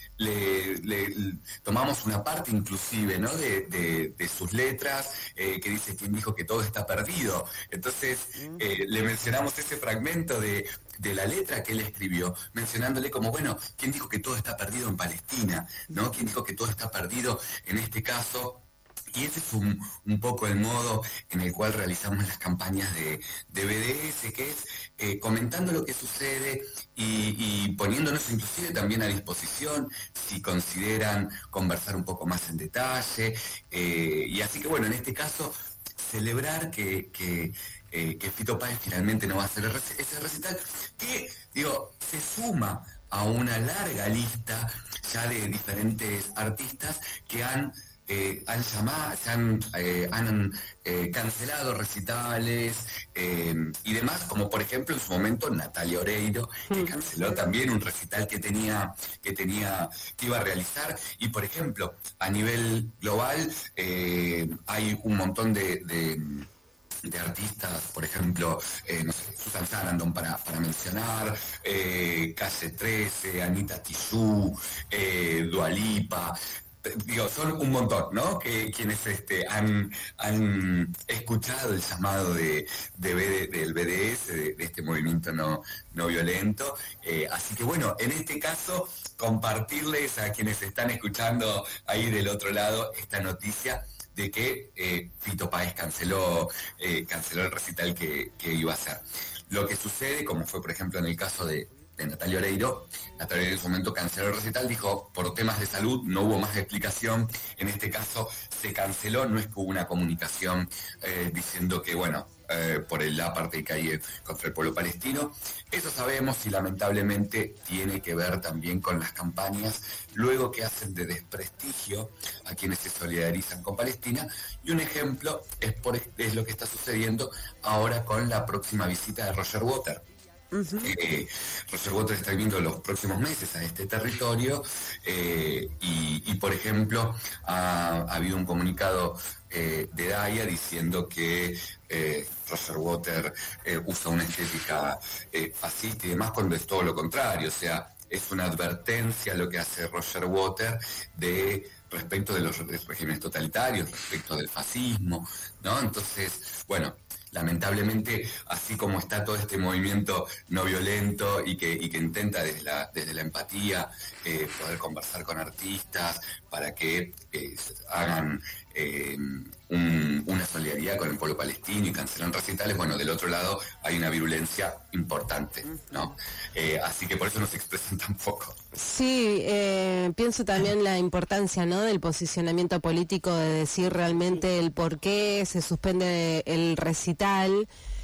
le, le, le tomamos una parte inclusive, ¿no? de, de, de sus letras, eh, que dice quién dijo que todo está perdido. Entonces, eh, le mencionamos ese fragmento de... de la letra que él escribió, mencionándole como, bueno, ¿quién dijo que todo está perdido en Palestina? ¿No? ¿Quién dijo que todo está perdido en este caso? Y ese es un, un poco el modo en el cual realizamos las campañas de, de B D S, que es eh, comentando lo que sucede y, y poniéndonos inclusive también a disposición si consideran conversar un poco más en detalle. Eh, y así que bueno, en este caso, celebrar que... que Eh, que Fito Páez finalmente no va a hacer ese recital, que, digo, se suma a una larga lista ya de diferentes artistas que han, eh, han llamado, se han, eh, han eh, cancelado recitales eh, y demás, como por ejemplo en su momento Natalia Oreiro, que canceló también un recital que tenía, que tenía, que iba a realizar, y por ejemplo, a nivel global eh, hay un montón de, de de artistas, por ejemplo, eh, no sé, Susan Sarandon para, para mencionar, eh, Calle trece, Anita Tijoux, eh, Dua Lipa, digo, son un montón, ¿no? Que quienes este, han, han escuchado el llamado de, de B D, del B D S, de, de este movimiento no, no violento. Eh, así que bueno, en este caso, compartirles a quienes están escuchando ahí del otro lado esta noticia de que eh, Fito Páez canceló, eh, canceló el recital que, que iba a hacer. Lo que sucede, como fue por ejemplo en el caso de, de Natalia Oreiro, Natalia Oreiro en su momento canceló el recital, dijo por temas de salud no hubo más explicación, en este caso se canceló, no es que hubo una comunicación eh, diciendo que bueno, eh, por el apartheid que hay contra el pueblo palestino. Eso sabemos y lamentablemente tiene que ver también con las campañas luego que hacen de desprestigio a quienes se solidarizan con Palestina, y un ejemplo es, por, es lo que está sucediendo ahora con la próxima visita de Roger Waters. Uh-huh. eh, Roger Waters está viendo los próximos meses a este territorio eh, y, y por ejemplo ha, ha habido un comunicado eh, de Daya diciendo que eh, Roger Waters eh, usa una estética eh, fascista y demás, cuando es todo lo contrario. O sea, es una advertencia lo que hace Roger Waters de respecto de los regímenes totalitarios, respecto del fascismo, ¿no? Entonces, bueno, lamentablemente, así como está todo este movimiento no violento y que, y que intenta desde la, desde la empatía eh, poder conversar con artistas para que eh, hagan eh, un, una solidaridad con el pueblo palestino y cancelan recitales, bueno, del otro lado hay una virulencia importante, ¿no? Eh, así que por eso no se expresan tan poco. Sí, eh, pienso también la importancia, ¿no?, del posicionamiento político, de decir realmente el por qué se suspende el recital,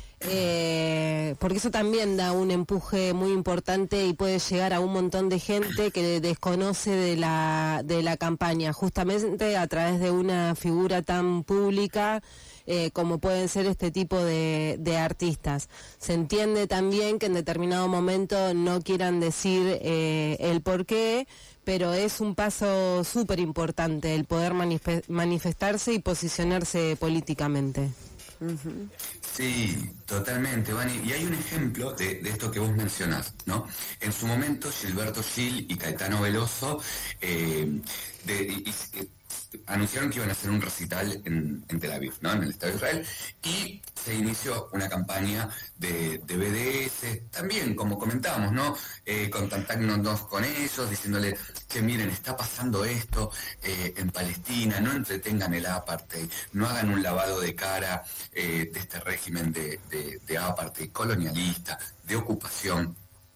eh, porque eso también da un empuje muy importante y puede llegar a un montón de gente que desconoce de la, de la campaña, justamente a través de una figura tan pública Eh, como pueden ser este tipo de, de artistas. Se entiende también que en determinado momento no quieran decir eh, el por qué, pero es un paso súper importante el poder manif- manifestarse y posicionarse políticamente. Uh-huh. Sí, totalmente, Vani. Y hay un ejemplo de, de esto que vos mencionás, ¿no? En su momento, Gilberto Gil y Caetano Veloso eh, de, y, y, anunciaron que iban a hacer un recital en, en Tel Aviv, ¿no?, en el Estado de Israel, y se inició una campaña de, de B D S, también, como comentábamos, ¿no?, eh, contactándonos con ellos, diciéndole que miren, está pasando esto eh, en Palestina, no entretengan el apartheid, no hagan un lavado de cara eh, de este régimen de, de, de apartheid colonialista, de ocupación.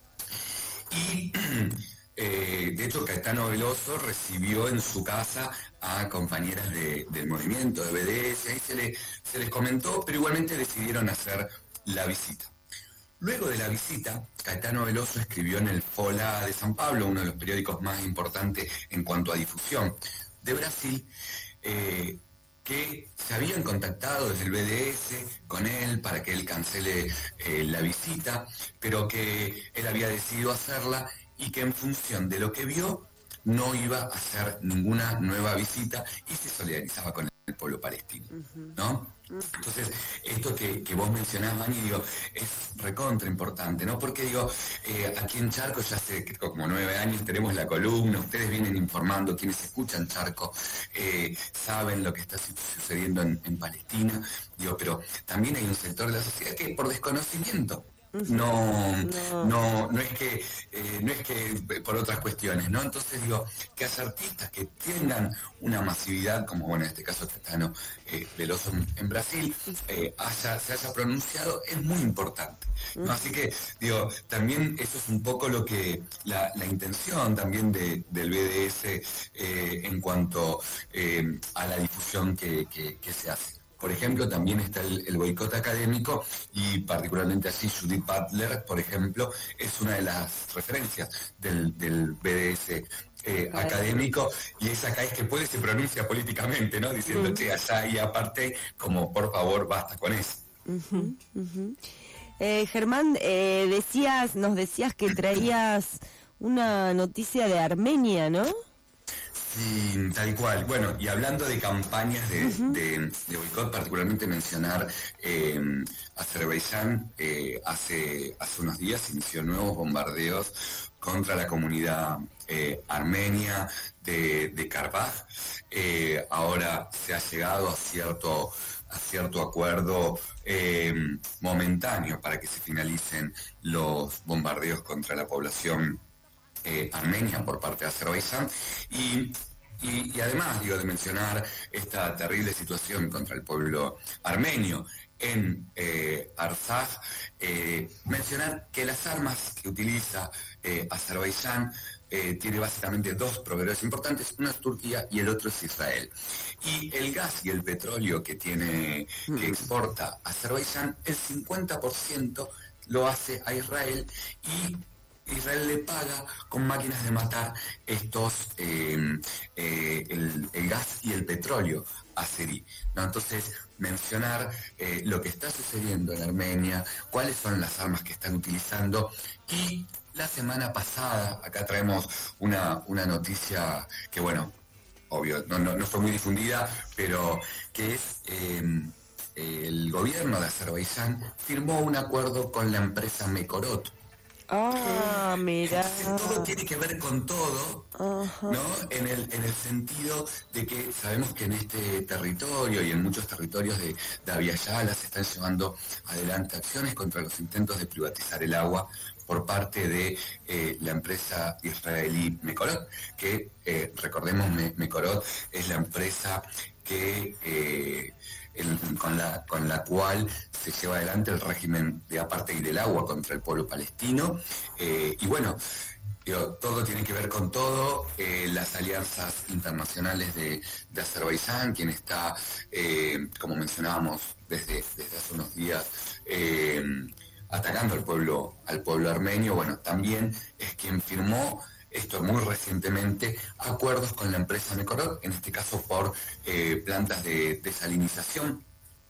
Y Eh, de hecho, Caetano Veloso recibió en su casa a compañeras de, del movimiento de B D S, ahí se, le, se les comentó, pero igualmente decidieron hacer la visita. Luego de la visita, Caetano Veloso escribió en el Folha de San Pablo, uno de los periódicos más importantes en cuanto a difusión de Brasil, eh, que se habían contactado desde el B D S con él para que él cancele eh, la visita, pero que él había decidido hacerla y que en función de lo que vio no iba a hacer ninguna nueva visita y se solidarizaba con el pueblo palestino, ¿no? Entonces, esto que, que vos mencionás, Vani, digo, es recontra importante, ¿no? Porque digo, eh, aquí en Charco ya hace como nueve años tenemos la columna, ustedes vienen informando, quienes escuchan Charco eh, saben lo que está sucediendo en, en Palestina, digo, pero también hay un sector de la sociedad que por desconocimiento No, no, no, no es que, eh, no es que por otras cuestiones, ¿no? Entonces digo, que haya artistas que tengan una masividad, como bueno, en este caso Caetano eh, Veloso en, en Brasil, eh, haya, se haya pronunciado, es muy importante, ¿no? Así que digo, también eso es un poco lo que, la, la intención también de, del B D S eh, en cuanto eh, a la difusión que, que, que se hace. Por ejemplo, también está el, el boicot académico y particularmente así Judith Butler, por ejemplo, es una de las referencias del, del B D S eh, académico, y es acá es que puede se pronuncia políticamente, ¿no? Diciendo, che, allá y aparte, como por favor, basta con eso. Uh-huh, uh-huh. Eh, Germán, eh, decías, nos decías que traías una noticia de Armenia, ¿no? Sí, tal cual. Bueno, y hablando de campañas de, uh-huh. de, de boicot, particularmente mencionar eh, Azerbaiyán, eh, hace, hace unos días inició nuevos bombardeos contra la comunidad eh, armenia de, de Karabaj. Eh, ahora se ha llegado a cierto, a cierto acuerdo eh, momentáneo para que se finalicen los bombardeos contra la población Eh, armenia por parte de Azerbaiyán, y y, y además, digo, de mencionar esta terrible situación contra el pueblo armenio en eh, Artsaj, eh, mencionar que las armas que utiliza eh, Azerbaiyán eh, tiene básicamente dos proveedores importantes, uno es Turquía y el otro es Israel. Y el gas y el petróleo que tiene, que exporta Azerbaiyán, el cincuenta por ciento lo hace a Israel, y Israel le paga con máquinas de matar estos eh, eh, el, el gas y el petróleo azerí, ¿no? Entonces, mencionar eh, lo que está sucediendo en Armenia, cuáles son las armas que están utilizando. Y la semana pasada, acá traemos una, una noticia que, bueno, obvio, no, no, no fue muy difundida, pero que es eh, el gobierno de Azerbaiyán firmó un acuerdo con la empresa Mekorot. Ah, mira. Entonces, todo tiene que ver con todo, ¿no? En el, en el sentido de que sabemos que en este territorio y en muchos territorios de, de Abya Yala se están llevando adelante acciones contra los intentos de privatizar el agua por parte de eh, la empresa israelí Mekorot, que eh, recordemos, Me, Mekorot es la empresa que eh, el, con, la, con la cual se lleva adelante el régimen de apartheid del agua contra el pueblo palestino. Eh, y bueno, digo, todo tiene que ver con todo, eh, las alianzas internacionales de, de Azerbaiyán, quien está, eh, como mencionábamos desde, desde hace unos días, eh, atacando al pueblo, al pueblo armenio, bueno, también es quien firmó, esto muy recientemente, acuerdos con la empresa Mekorot, en este caso por eh, plantas de desalinización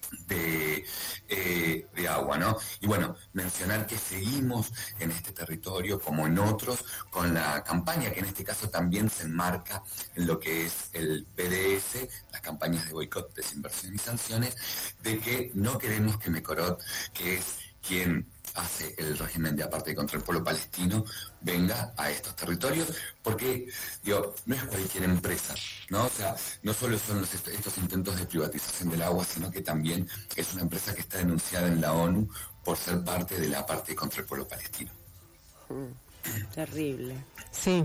de, eh, de agua, ¿no? Y bueno, mencionar que seguimos en este territorio, como en otros, con la campaña que en este caso también se enmarca en lo que es el B D S, las campañas de boicot, desinversión y sanciones, de que no queremos que Mekorot, que es quien hace el régimen de apartheid contra el pueblo palestino, venga a estos territorios, porque, digo, no es cualquier empresa, ¿no? O sea, no solo son los, estos intentos de privatización del agua, sino que también es una empresa que está denunciada en la ONU por ser parte de la apartheid contra el pueblo palestino. Mm, terrible. Sí.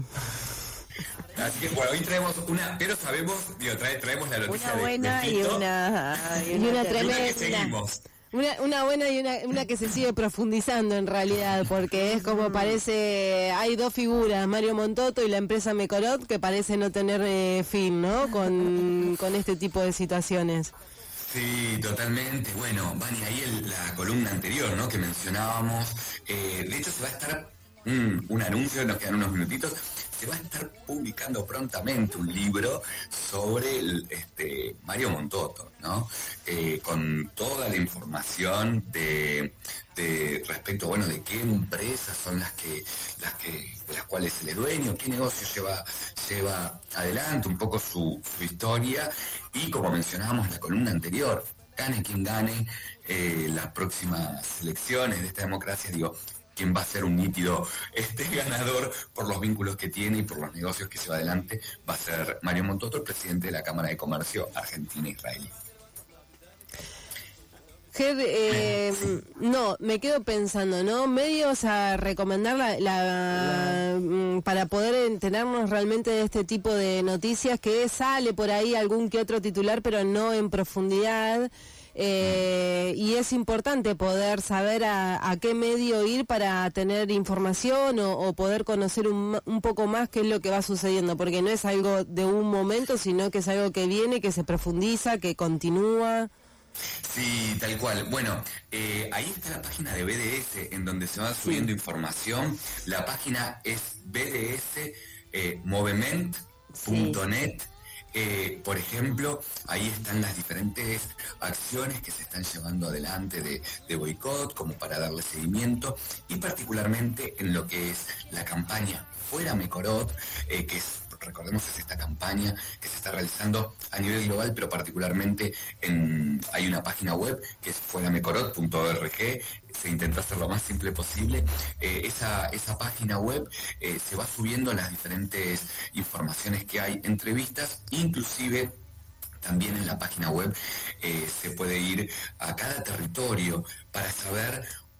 Así que bueno, hoy traemos una, pero sabemos, digo, trae, traemos la noticia una buena de, de y una, y una, y una tremenda. tremenda. Que seguimos. Una, una buena y una, una que se sigue profundizando en realidad, porque es como parece, hay dos figuras, Mario Montoto y la empresa Mekorot, que parece no tener eh, fin, ¿no? Con, con este tipo de situaciones. Sí, totalmente. Bueno, Vani, ahí el, la columna anterior, ¿no? Que mencionábamos, eh, de hecho se va a estar un, un anuncio, nos quedan unos minutitos, se va a estar publicando prontamente un libro sobre el, este, Mario Montoto, ¿no? Eh, con toda la información de, de respecto, bueno, de qué empresas son las que, las que, de las cuales él es dueño, qué negocio lleva, lleva adelante, un poco su, su historia, y como mencionábamos en la columna anterior, gane quien gane eh, las próximas elecciones de esta democracia, digo, quien va a ser un nítido este ganador por los vínculos que tiene y por los negocios que lleva adelante, va a ser Mario Montoto, el presidente de la Cámara de Comercio Argentina-Israelí. Ger, eh, no, me quedo pensando, ¿no? Medios a recomendar la, la, la, para poder enterarnos realmente de este tipo de noticias, que sale por ahí algún que otro titular, pero no en profundidad. Eh, y es importante poder saber a, a qué medio ir para tener información o, o poder conocer un, un poco más qué es lo que va sucediendo, porque no es algo de un momento, sino que es algo que viene, que se profundiza, que continúa. Sí, tal cual. Bueno, eh, ahí está la página de B D S en donde se va subiendo sí. información. La página es b d s movement punto net. Sí. Eh, por ejemplo, ahí están las diferentes acciones que se están llevando adelante de, de boicot, como para darle seguimiento, y particularmente en lo que es la campaña Fuera Mekorot, eh, que es, recordemos, es esta campaña que se está realizando a nivel global, pero particularmente en, hay una página web que es fuera mekorot punto org. Se intentó hacer lo más simple posible. Eh, esa, esa página web eh, se va subiendo las diferentes informaciones que hay, entrevistas, inclusive también en la página web eh, se puede ir a cada territorio para saber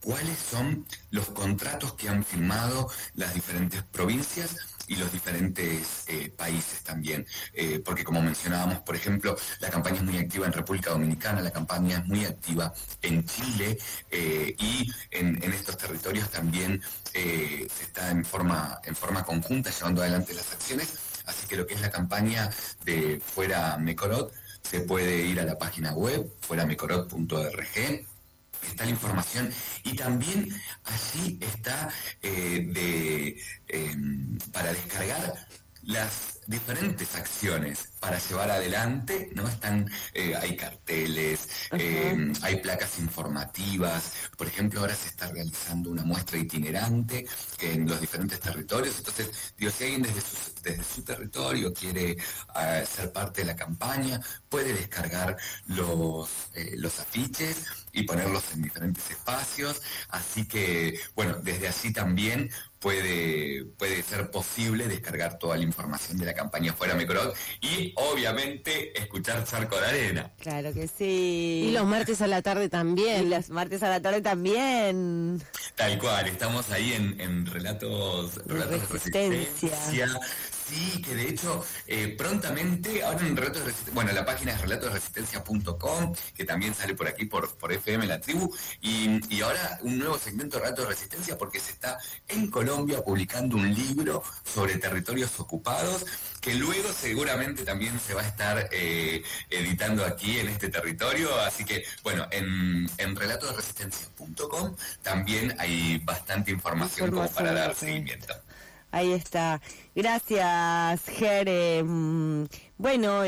cuáles son los contratos que han firmado las diferentes provincias y los diferentes eh, países también, eh, porque como mencionábamos, por ejemplo, la campaña es muy activa en República Dominicana, la campaña es muy activa en Chile, eh, y en, en estos territorios también eh, se está en forma, en forma conjunta llevando adelante las acciones, así que lo que es la campaña de Fuera Mecorot, se puede ir a la página web, fuera mecorot punto org, está la información, y también allí está eh, de, eh, para descargar las diferentes acciones para llevar adelante, ¿no? Están, eh, hay carteles, eh, hay placas informativas, por ejemplo, ahora se está realizando una muestra itinerante en los diferentes territorios, entonces, digo, si alguien desde su, desde su territorio quiere uh, ser parte de la campaña, puede descargar los, eh, los afiches y ponerlos en diferentes espacios, así que, bueno, desde allí también puede, puede ser posible descargar toda la información de la campaña Fuera Mecorot y, obviamente, escuchar Charco de Arena. Claro que sí. Y los martes a la tarde también. Y los martes a la tarde también. Tal cual, estamos ahí en, en Relatos, relatos de Resistencia. resistencia. Sí, que de hecho, eh, prontamente, ahora en Relatos de Resistencia, bueno, la página es relatos de resistencia punto com, que también sale por aquí, por, por F M La Tribu, y, y ahora un nuevo segmento de Relatos de Resistencia, porque se está en Colombia publicando un libro sobre territorios ocupados, que luego seguramente también se va a estar eh, editando aquí en este territorio, así que, bueno, en, en relatos de resistencia punto com también hay bastante información, información como para dar sí. seguimiento. Ahí está. Gracias, Ger. Eh, bueno, y,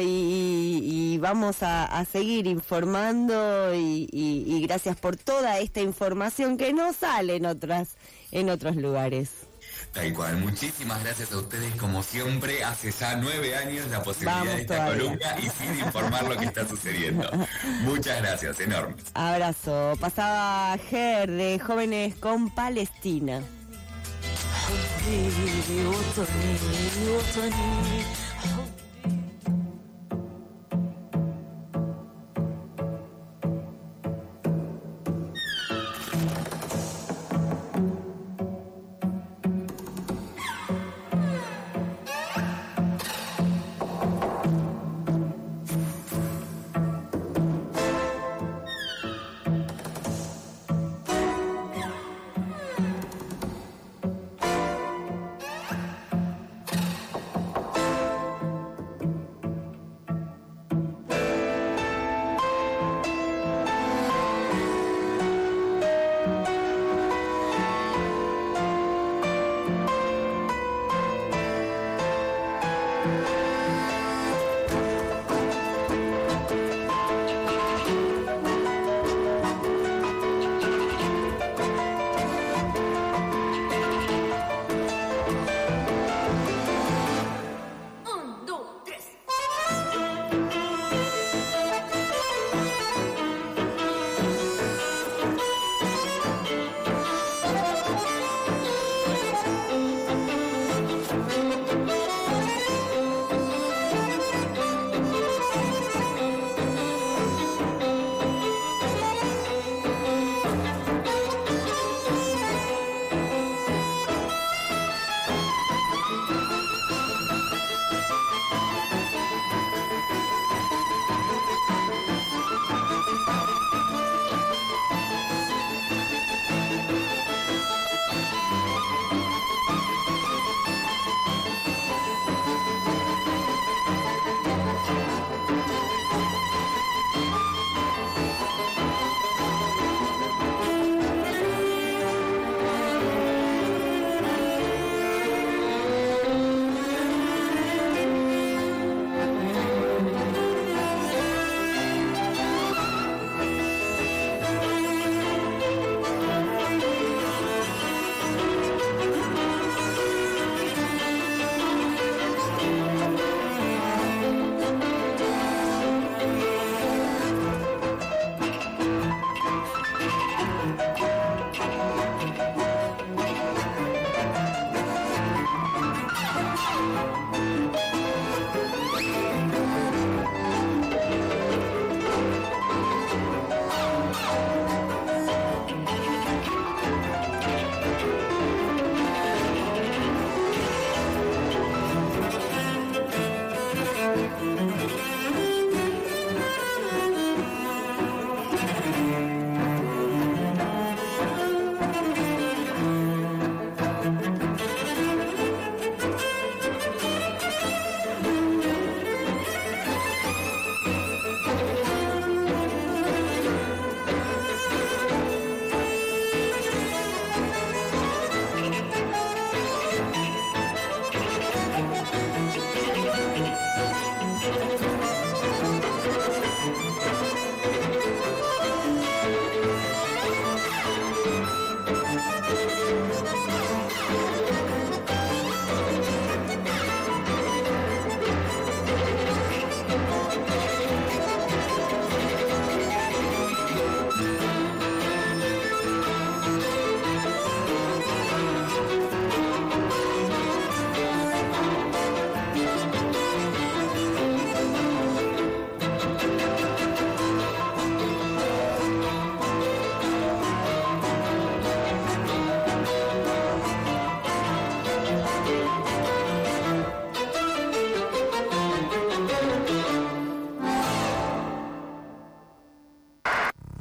y vamos a, a seguir informando y, y, y gracias por toda esta información que no sale en otras, en otros lugares. Tal cual, muchísimas gracias a ustedes, como siempre, hace ya nueve años la posibilidad Vamos de esta todavía. columna y sin informar lo que está sucediendo. Muchas gracias, enorme. Abrazo. Pasaba Ger de Jóvenes con Palestina.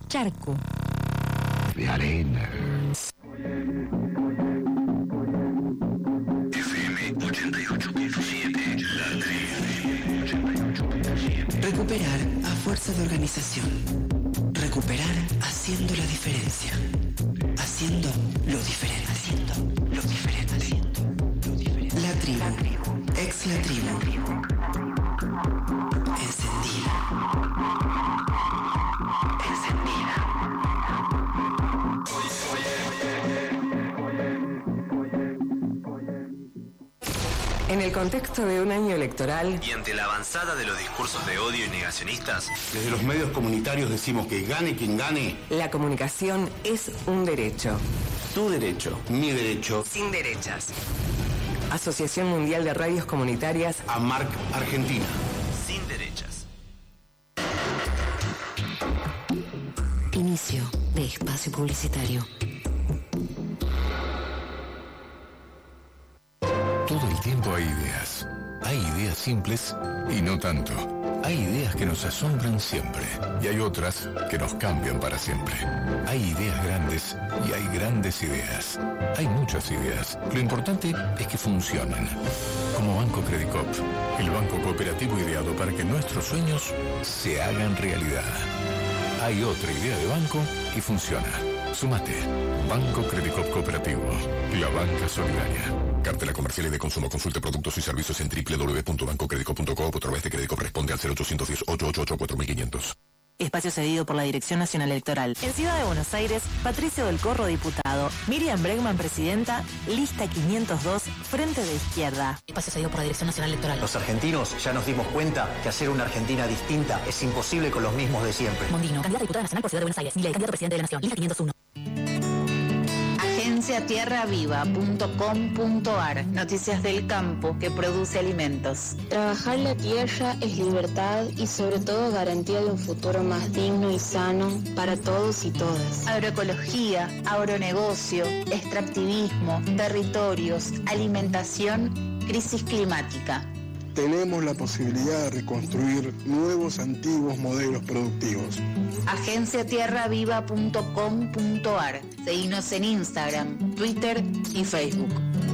charco. De arena. F M ochenta y ocho punto siete, La Tribu. Recuperar a fuerza de organización. Recuperar haciendo la diferencia. Haciendo lo diferente. Haciendo lo diferente. La tribu. Ex la tribu. Encendida. Encendida. En el contexto de un año electoral y ante la avanzada de los discursos de odio y negacionistas, desde los medios comunitarios decimos que gane quien gane, la comunicación es un derecho. Tu derecho, mi derecho, sin derechas. Asociación Mundial de Radios Comunitarias, AMARC Argentina. Sin derechas. Inicio de espacio publicitario. Todo el tiempo hay ideas. Hay ideas simples y no tanto. Hay ideas que nos asombran siempre y hay otras que nos cambian para siempre. Hay ideas grandes y hay grandes ideas. Hay muchas ideas. Lo importante es que funcionen. Como Banco Credicop, el banco cooperativo ideado para que nuestros sueños se hagan realidad. Hay otra idea de banco y funciona. Súmate. Banco Credicop Cooperativo. La banca solidaria. Cartela comercial y de consumo. Consulte productos y servicios en doble u doble u doble u punto banco credicop punto com o a través de Credicop. Responde al cero ochocientos diez, ochocientos ochenta y ocho, cuatro mil quinientos. Espacio cedido por la Dirección Nacional Electoral. En Ciudad de Buenos Aires, Patricio del Corro, diputado. Miriam Bregman, presidenta. Lista quinientos dos, Frente de Izquierda. Espacio cedido por la Dirección Nacional Electoral. Los argentinos ya nos dimos cuenta que hacer una Argentina distinta es imposible con los mismos de siempre. Mondino, candidata a diputada nacional por Ciudad de Buenos Aires. Milei, candidato a presidente de la Nación. Lista quinientos uno. agencia tierra viva punto com punto ar. Noticias del campo que produce alimentos. Trabajar la tierra es libertad y sobre todo garantía de un futuro más digno y sano para todos y todas. Agroecología, agronegocio, extractivismo, territorios, alimentación, crisis climática. Tenemos la posibilidad de reconstruir nuevos antiguos modelos productivos. agencia tierra viva punto com punto ar. Seguinos en Instagram, Twitter y Facebook.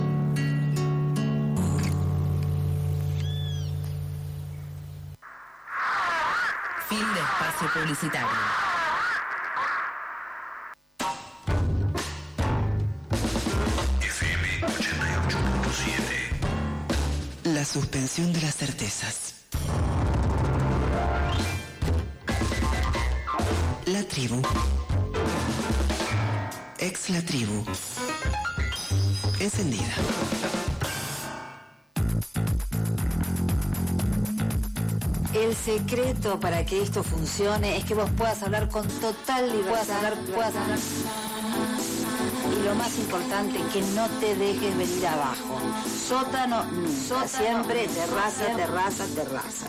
Fin de espacio publicitario. F M ochenta y ocho punto siete. La suspensión de las certezas. La tribu. Ex la tribu. Encendida. El secreto para que esto funcione es que vos puedas hablar con total libertad. Puedas hablar, puedas hablar. Y lo más importante, que no te dejes venir abajo. Sótano, nunca. Siempre terraza, terraza, terraza.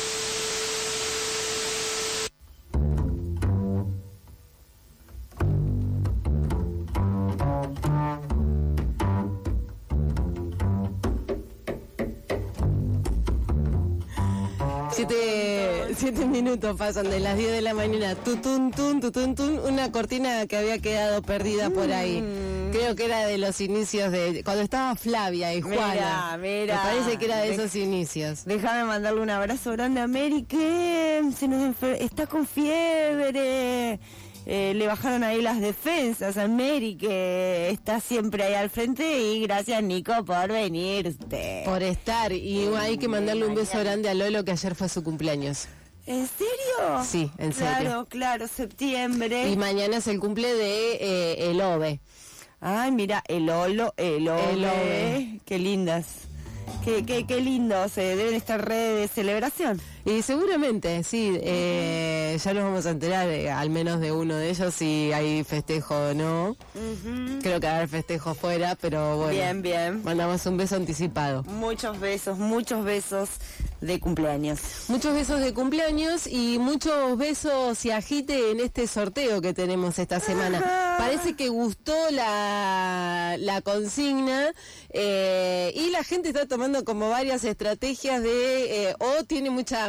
Siete, siete minutos pasan de las diez de la mañana. Tutun, tun, tutun, tun, una cortina que había quedado perdida por ahí. Mm. Creo que era de los inicios de... Cuando estaba Flavia y Juana. Mira, mira. Me parece que era de De- esos inicios. Déjame mandarle un abrazo grande a Mary, que se nos enfer- está con fiebre. Eh, le bajaron ahí las defensas a Mary, que está siempre ahí al frente. Y gracias, Nico, por venirte. Por estar. Y hay que mandarle un beso grande a Lolo, que ayer fue su cumpleaños. ¿En serio? Sí, en serio. Claro, claro, septiembre. Y mañana es el cumple de eh, el Ove. Ay, mira, el Olo, el Ove. El Ove. Qué lindas. Qué, qué, qué lindo, se deben estar redes de celebración. Y seguramente, sí, eh, ya nos vamos a enterar, eh, al menos de uno de ellos, si hay festejo o no. Ujú. Creo que va a haber festejo fuera, pero bueno. Bien, bien. Mandamos un beso anticipado. Muchos besos, muchos besos de cumpleaños. Muchos besos de cumpleaños y muchos besos y agite en este sorteo que tenemos esta semana. Ajá. Parece que gustó la, la consigna eh, y la gente está tomando como varias estrategias de eh, o tiene mucha hambre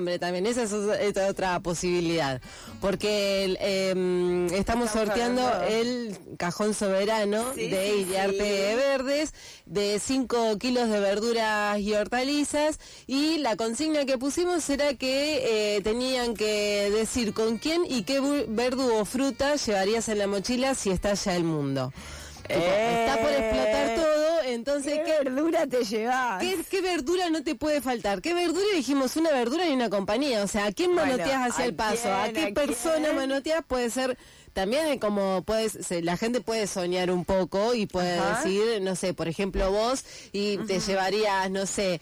hambre también, esa es otra, otra posibilidad. Porque eh, estamos sorteando el cajón soberano sí, de sí, Iriarte sí. Verdes, de cinco kilos de verduras y hortalizas, y la consigna que pusimos era que eh, tenían que decir con quién y qué verdugo o fruta llevarías en la mochila si estalla el mundo. Eh, Está por explotar todo, entonces ¿qué, ¿qué verdura te llevas? ¿qué, ¿Qué verdura no te puede faltar? ¿Qué verdura? Dijimos una verdura y una compañía, o sea, ¿a quién bueno, manoteas hacia ¿a el paso? quién, ¿A qué a persona quién? manoteas? Puede ser también como puedes, se, la gente puede soñar un poco y puede Ajá. decir, no sé, por ejemplo vos y uh-huh. te llevarías, no sé,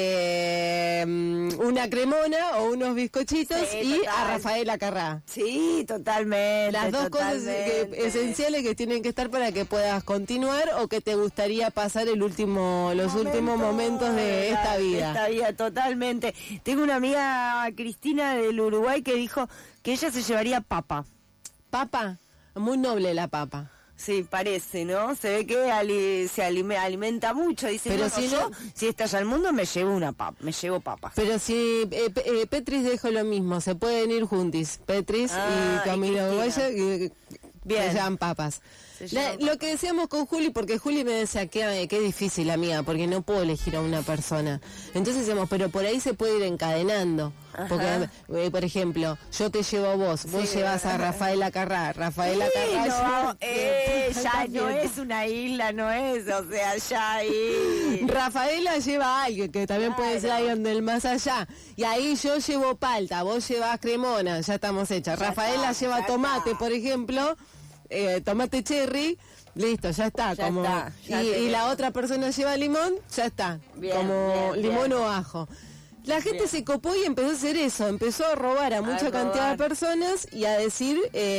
eh, una cremona o unos bizcochitos sí, y total. a Rafaela Carrá. Sí, totalmente. Las dos totalmente. cosas que, esenciales que tienen que estar para que puedas continuar o que te gustaría pasar el último, los Momento, últimos momentos de esta vida. Esta vida, totalmente. Tengo una amiga, Cristina, del Uruguay, que dijo que ella se llevaría papa. ¿Papa? Muy noble la papa. Sí, parece, ¿no? Se ve que ali, se alime, alimenta mucho. Dice, pero no, si yo, no, si estalla el mundo, me llevo una papa, me llevo papas. Pero si eh, eh, Petris dijo lo mismo, se pueden ir juntis, Petris ah, y Camilo Guaya, que se llevan papas. La, lo que decíamos con Juli, porque Juli me decía que qué difícil la mía, porque no puedo elegir a una persona. Entonces decíamos, pero por ahí se puede ir encadenando. Ajá. Porque, eh, por ejemplo, yo te llevo a vos, vos sí, llevas a Rafaela Carrá, Rafaela sí, Carrá. No, eh, ya no es una isla, no es, o sea, ya ahí. Rafaela lleva a alguien, que también claro. puede ser alguien del más allá. Y ahí yo llevo palta, vos llevas cremona, ya estamos hechas. Ya Rafaela está, lleva tomate, está. por ejemplo. Eh, tomate cherry, listo, ya está. Ya como está, ya y, y la otra persona lleva limón, ya está. Bien, como bien, limón bien. o ajo. La gente bien. se copó y empezó a hacer eso, empezó a robar a, a mucha robar. cantidad de personas y a decir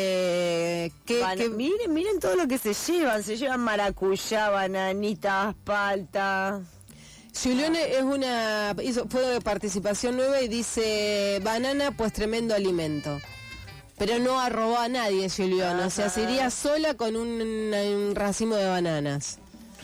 eh, que, Ban que... Miren, miren todo lo que se llevan, se llevan maracuyá, bananitas, palta. Julione es una hizo, fue de participación nueva y dice banana pues tremendo alimento. Pero no arrobó a nadie, Julián, o sea, se iría sola con un, un racimo de bananas.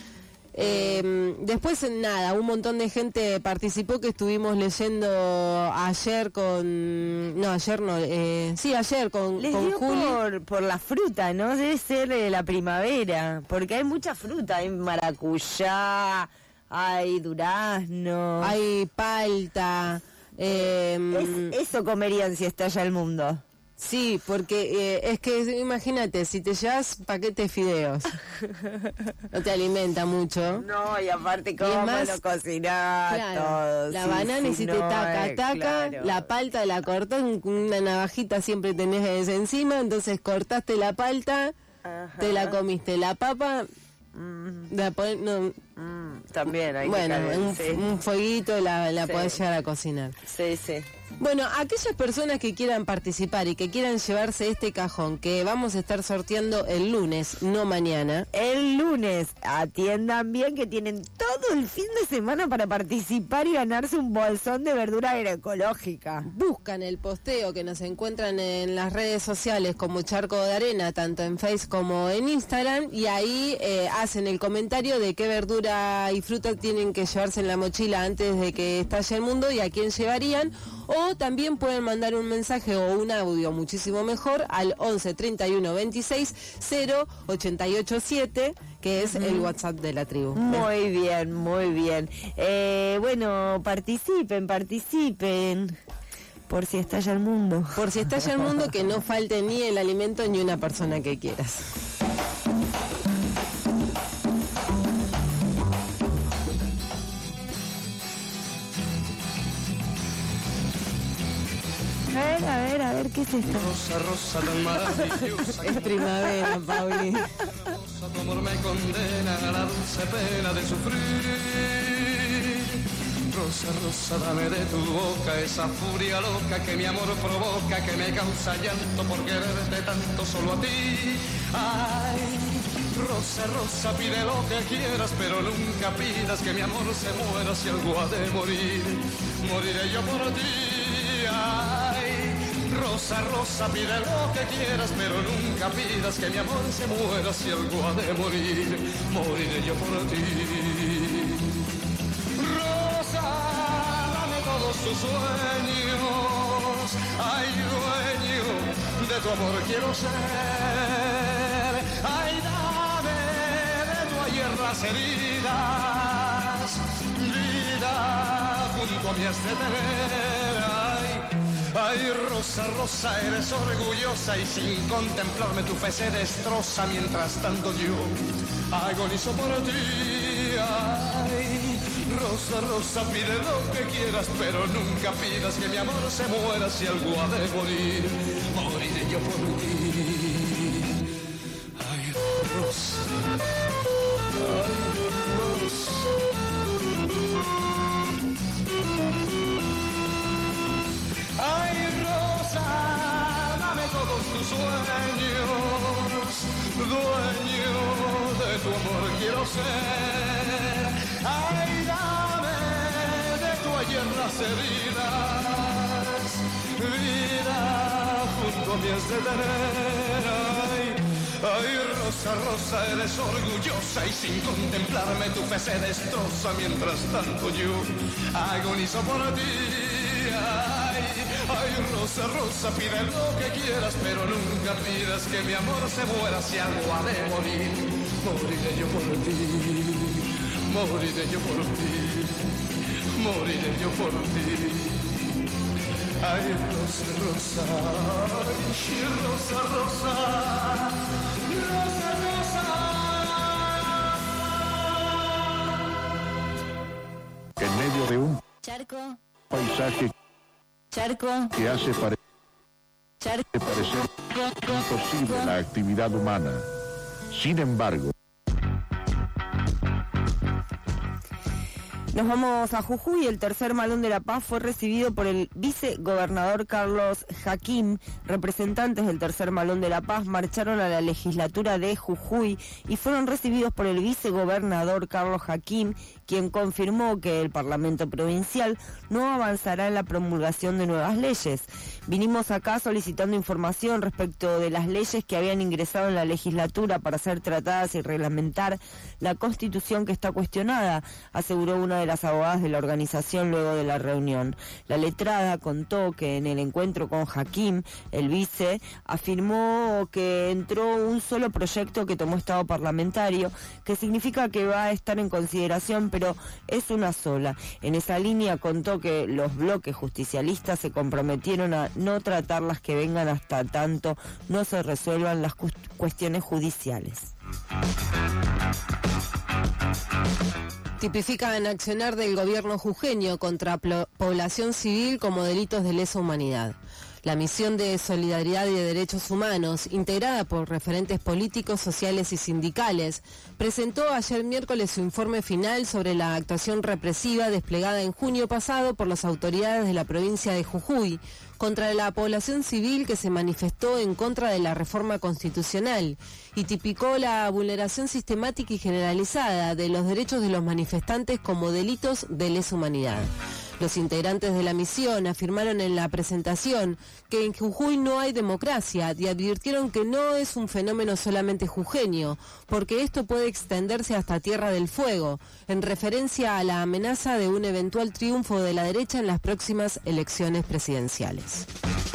Eh, después, nada, un montón de gente participó que estuvimos leyendo ayer con... No, ayer no, eh, sí, ayer con, Les con dio Juli. Por, por la fruta, ¿no? Debe ser eh, la primavera, porque hay mucha fruta, hay maracuyá, hay durazno. Hay palta. Eh, es, eso comerían si estalla el mundo. Sí, porque eh, es que imagínate, si te llevas paquetes de fideos, no te alimenta mucho. No, y aparte cómo lo cocinás, claro, todo. La sí, banana sí, y si no, te taca, eh, taca, claro. La palta la cortás, una navajita siempre tenés encima, entonces cortaste la palta, ajá. Te la comiste, la papa... Mm. La pon, no, mm, también hay bueno, que caer, un, sí. un fueguito la, la sí. podés llegar a cocinar. Sí, sí. Bueno, aquellas personas que quieran participar y que quieran llevarse este cajón, que vamos a estar sorteando el lunes, no mañana. El lunes, atiendan bien que tienen todo el fin de semana para participar y ganarse un bolsón de verdura agroecológica. Buscan el posteo que nos encuentran en las redes sociales como Charco de Arena, tanto en Facebook como en Instagram, y ahí eh, hacen el comentario de qué verdura y fruta tienen que llevarse en la mochila antes de que estalle el mundo y a quién llevarían. O también pueden mandar un mensaje o un audio muchísimo mejor al once treinta y uno veintiséis cero ochenta y ocho siete, que es uh-huh. el WhatsApp de la tribu. Muy bien, muy bien. Eh, bueno, participen, participen. Por si estalla el mundo. Por si estalla el mundo, que no falte ni el alimento ni una persona que quieras. A ver, a ver, a ver, ¿qué es esto? Rosa, rosa tan maravillosa. Es primavera, Pauli. Rosa, tu amor me condena a la dulce pena de sufrir. Rosa, rosa, dame de tu boca esa furia loca que mi amor provoca, que me causa llanto por quererte tanto solo a ti. Ay, rosa, rosa, pide lo que quieras, pero nunca pidas que mi amor se muera si algo ha de morir. Moriré yo por ti. Ay, rosa, rosa, pide lo que quieras, pero nunca pidas que mi amor se muera si algo ha de morir. Moriré yo por ti. Rosa, dame todo todos tus sueños. Ay, dueño de tu amor quiero ser. Ay, dame de tu ayer las heridas. Vida junto a mí has de tener. Ay, ay, rosa, rosa, eres orgullosa y sin contemplarme tu fe se destroza. Mientras tanto yo agonizo por ti. Ay, rosa, rosa, pide lo que quieras, pero nunca pidas que mi amor se muera. Si algo ha de morir, moriré yo por ti. Ay, rosa, ay, rosa. Ay, rosa, dame todos tus sueños, dueño de tu amor quiero ser. Ay, dame de tu ayer las heridas, vida junto a mí has de tener. Ay, ay, rosa, rosa, eres orgullosa y sin contemplarme tu fe se destroza. Mientras tanto yo agonizo por ti. Ay, ay, rosa, rosa, pide lo que quieras, pero nunca pidas que mi amor se muera. Si algo ha de morir, moriré yo por ti. Moriré yo por ti. Moriré yo por ti. Ay, rosa, rosa, ay, rosa, rosa, rosa, rosa. En medio de un Charco. paisaje Charco. que hace pare- Charco. parecer imposible la actividad humana. Sin embargo, Nos vamos a Jujuy. El tercer Malón de la Paz fue recibido por el vicegobernador Carlos Hakim. Representantes del tercer Malón de la Paz marcharon a la legislatura de Jujuy y fueron recibidos por el vicegobernador Carlos Hakim, quien confirmó que el Parlamento Provincial no avanzará en la promulgación de nuevas leyes. Vinimos acá solicitando información respecto de las leyes que habían ingresado en la legislatura para ser tratadas y reglamentar la Constitución que está cuestionada, aseguró una de las abogadas de la organización luego de la reunión. La letrada contó que en el encuentro con Hakim, el vice, afirmó que entró un solo proyecto que tomó estado parlamentario, que significa que va a estar en consideración, pero es una sola. En esa línea contó que los bloques justicialistas se comprometieron a no tratar las que vengan hasta tanto no se resuelvan las cu- cuestiones judiciales. Tipifican accionar del gobierno jujeño contra plo- población civil como delitos de lesa humanidad. La misión de Solidaridad y de Derechos Humanos, integrada por referentes políticos, sociales y sindicales, presentó ayer miércoles su informe final sobre la actuación represiva desplegada en junio pasado por las autoridades de la provincia de Jujuy contra la población civil que se manifestó en contra de la reforma constitucional y tipicó la vulneración sistemática y generalizada de los derechos de los manifestantes como delitos de lesa humanidad. Los integrantes de la misión afirmaron en la presentación que en Jujuy no hay democracia y advirtieron que no es un fenómeno solamente jujeño, porque esto puede extenderse hasta Tierra del Fuego, en referencia a la amenaza de un eventual triunfo de la derecha en las próximas elecciones presidenciales.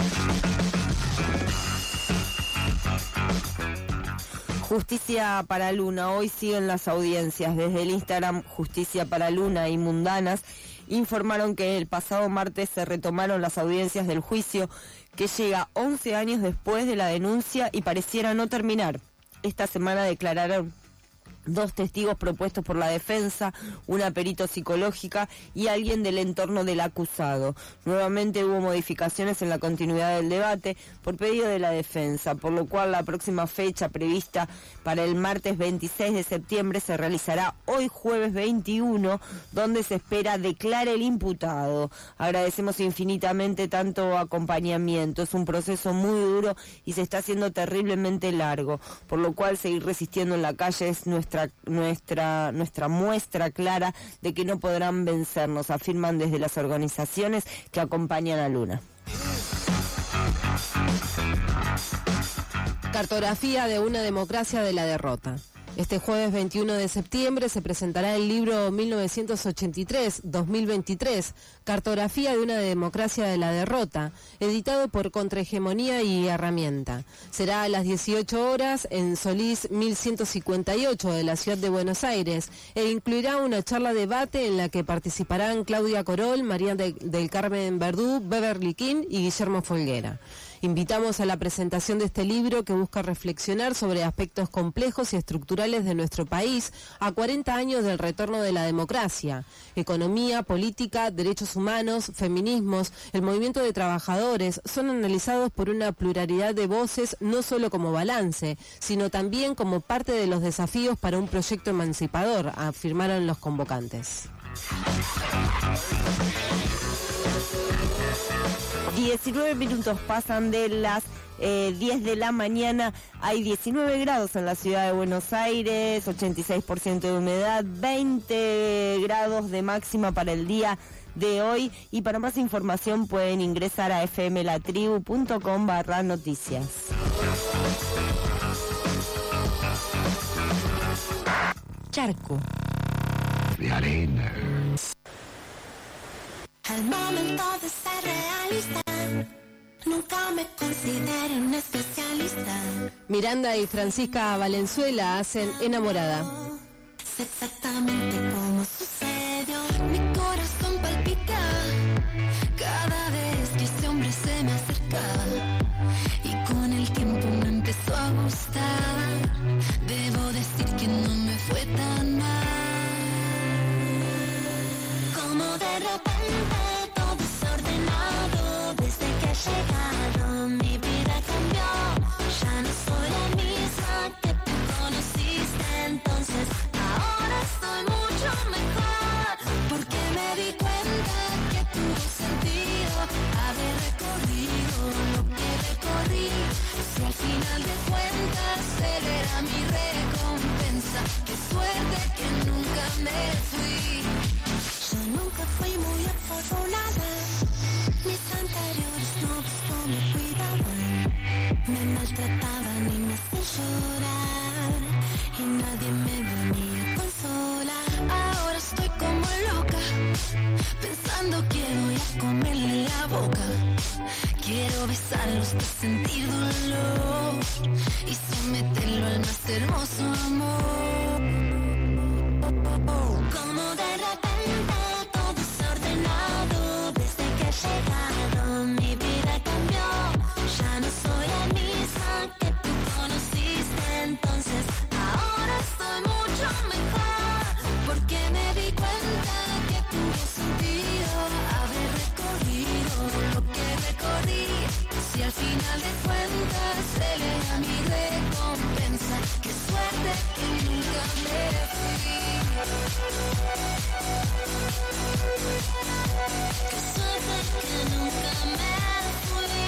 Justicia para Luna. Hoy siguen las audiencias. Desde el Instagram Justicia para Luna y Mundanas informaron que el pasado martes se retomaron las audiencias del juicio que llega once años después de la denuncia y pareciera no terminar. Esta semana declararon dos testigos propuestos por la defensa, una perito psicológica y alguien del entorno del acusado. Nuevamente hubo modificaciones en la continuidad del debate por pedido de la defensa, por lo cual la próxima fecha prevista para el martes veintiséis de septiembre se realizará hoy jueves veintiuno, donde se espera declare el imputado. Agradecemos infinitamente tanto acompañamiento, es un proceso muy duro y se está haciendo terriblemente largo, por lo cual seguir resistiendo en la calle es nuestra nuestra nuestra muestra clara de que no podrán vencernos, afirman desde las organizaciones que acompañan a Luna. Cartografía de una democracia de la derrota. Este jueves veintiuno de septiembre se presentará el libro mil novecientos ochenta y tres a dos mil veintitrés, Cartografía de una democracia de la derrota, editado por Contrahegemonía y Herramienta. Será a las dieciocho horas en Solís mil ciento cincuenta y ocho de la ciudad de Buenos Aires e incluirá una charla debate en la que participarán Claudia Corol, María de, del Carmen Verdú, Beverly King y Guillermo Folguera. Invitamos a la presentación de este libro que busca reflexionar sobre aspectos complejos y estructurales de nuestro país a cuarenta años del retorno de la democracia. Economía, política, derechos humanos, feminismos, el movimiento de trabajadores son analizados por una pluralidad de voces no solo como balance, sino también como parte de los desafíos para un proyecto emancipador, afirmaron los convocantes. diecinueve minutos pasan de las eh, diez de la mañana. Hay diecinueve grados en la ciudad de Buenos Aires, ochenta y seis por ciento de humedad, veinte grados de máxima para el día de hoy. Y para más información pueden ingresar a fmlatribu.com barra noticias. Charco. De arena. Al momento de ser realista, nunca me considero un especialista. Miranda y Francisca Valenzuela hacen Enamorada. Sé exactamente cómo sucedió. Mi corazón palpita cada vez que ese hombre se me acercaba. Y con el tiempo me empezó a gustar. Debo decir que no me fue tan mal. Como de repente todo desordenado, desde que he llegado mi vida cambió. Ya no soy la misma que tú conociste, entonces ahora estoy mucho mejor, porque me di cuenta que tuvo sentido haber recorrido lo que recorrí. Si al final de cuentas él era mi recompensa, qué suerte que nunca me fui. Yo nunca fui muy afortunada, mis anteriores novios no me cuidaban, me maltrataban y me hacían llorar, y nadie me venía a consolar. Ahora estoy como loca, pensando quiero ir a comerle la boca, quiero besarlos para sentir dolor y someterlo al más hermoso amor. Como de repente todo desordenado, desde que he llegado mi vida cambió. Ya no soy la misma que tú conociste, entonces ahora estoy mucho mejor, porque me di cuenta que tuvo sentido haber recorrido lo que recorrí. Si al final de cuentas él era mi recompensa, qué suerte que nunca me fui. Qué suerte que nunca me fui.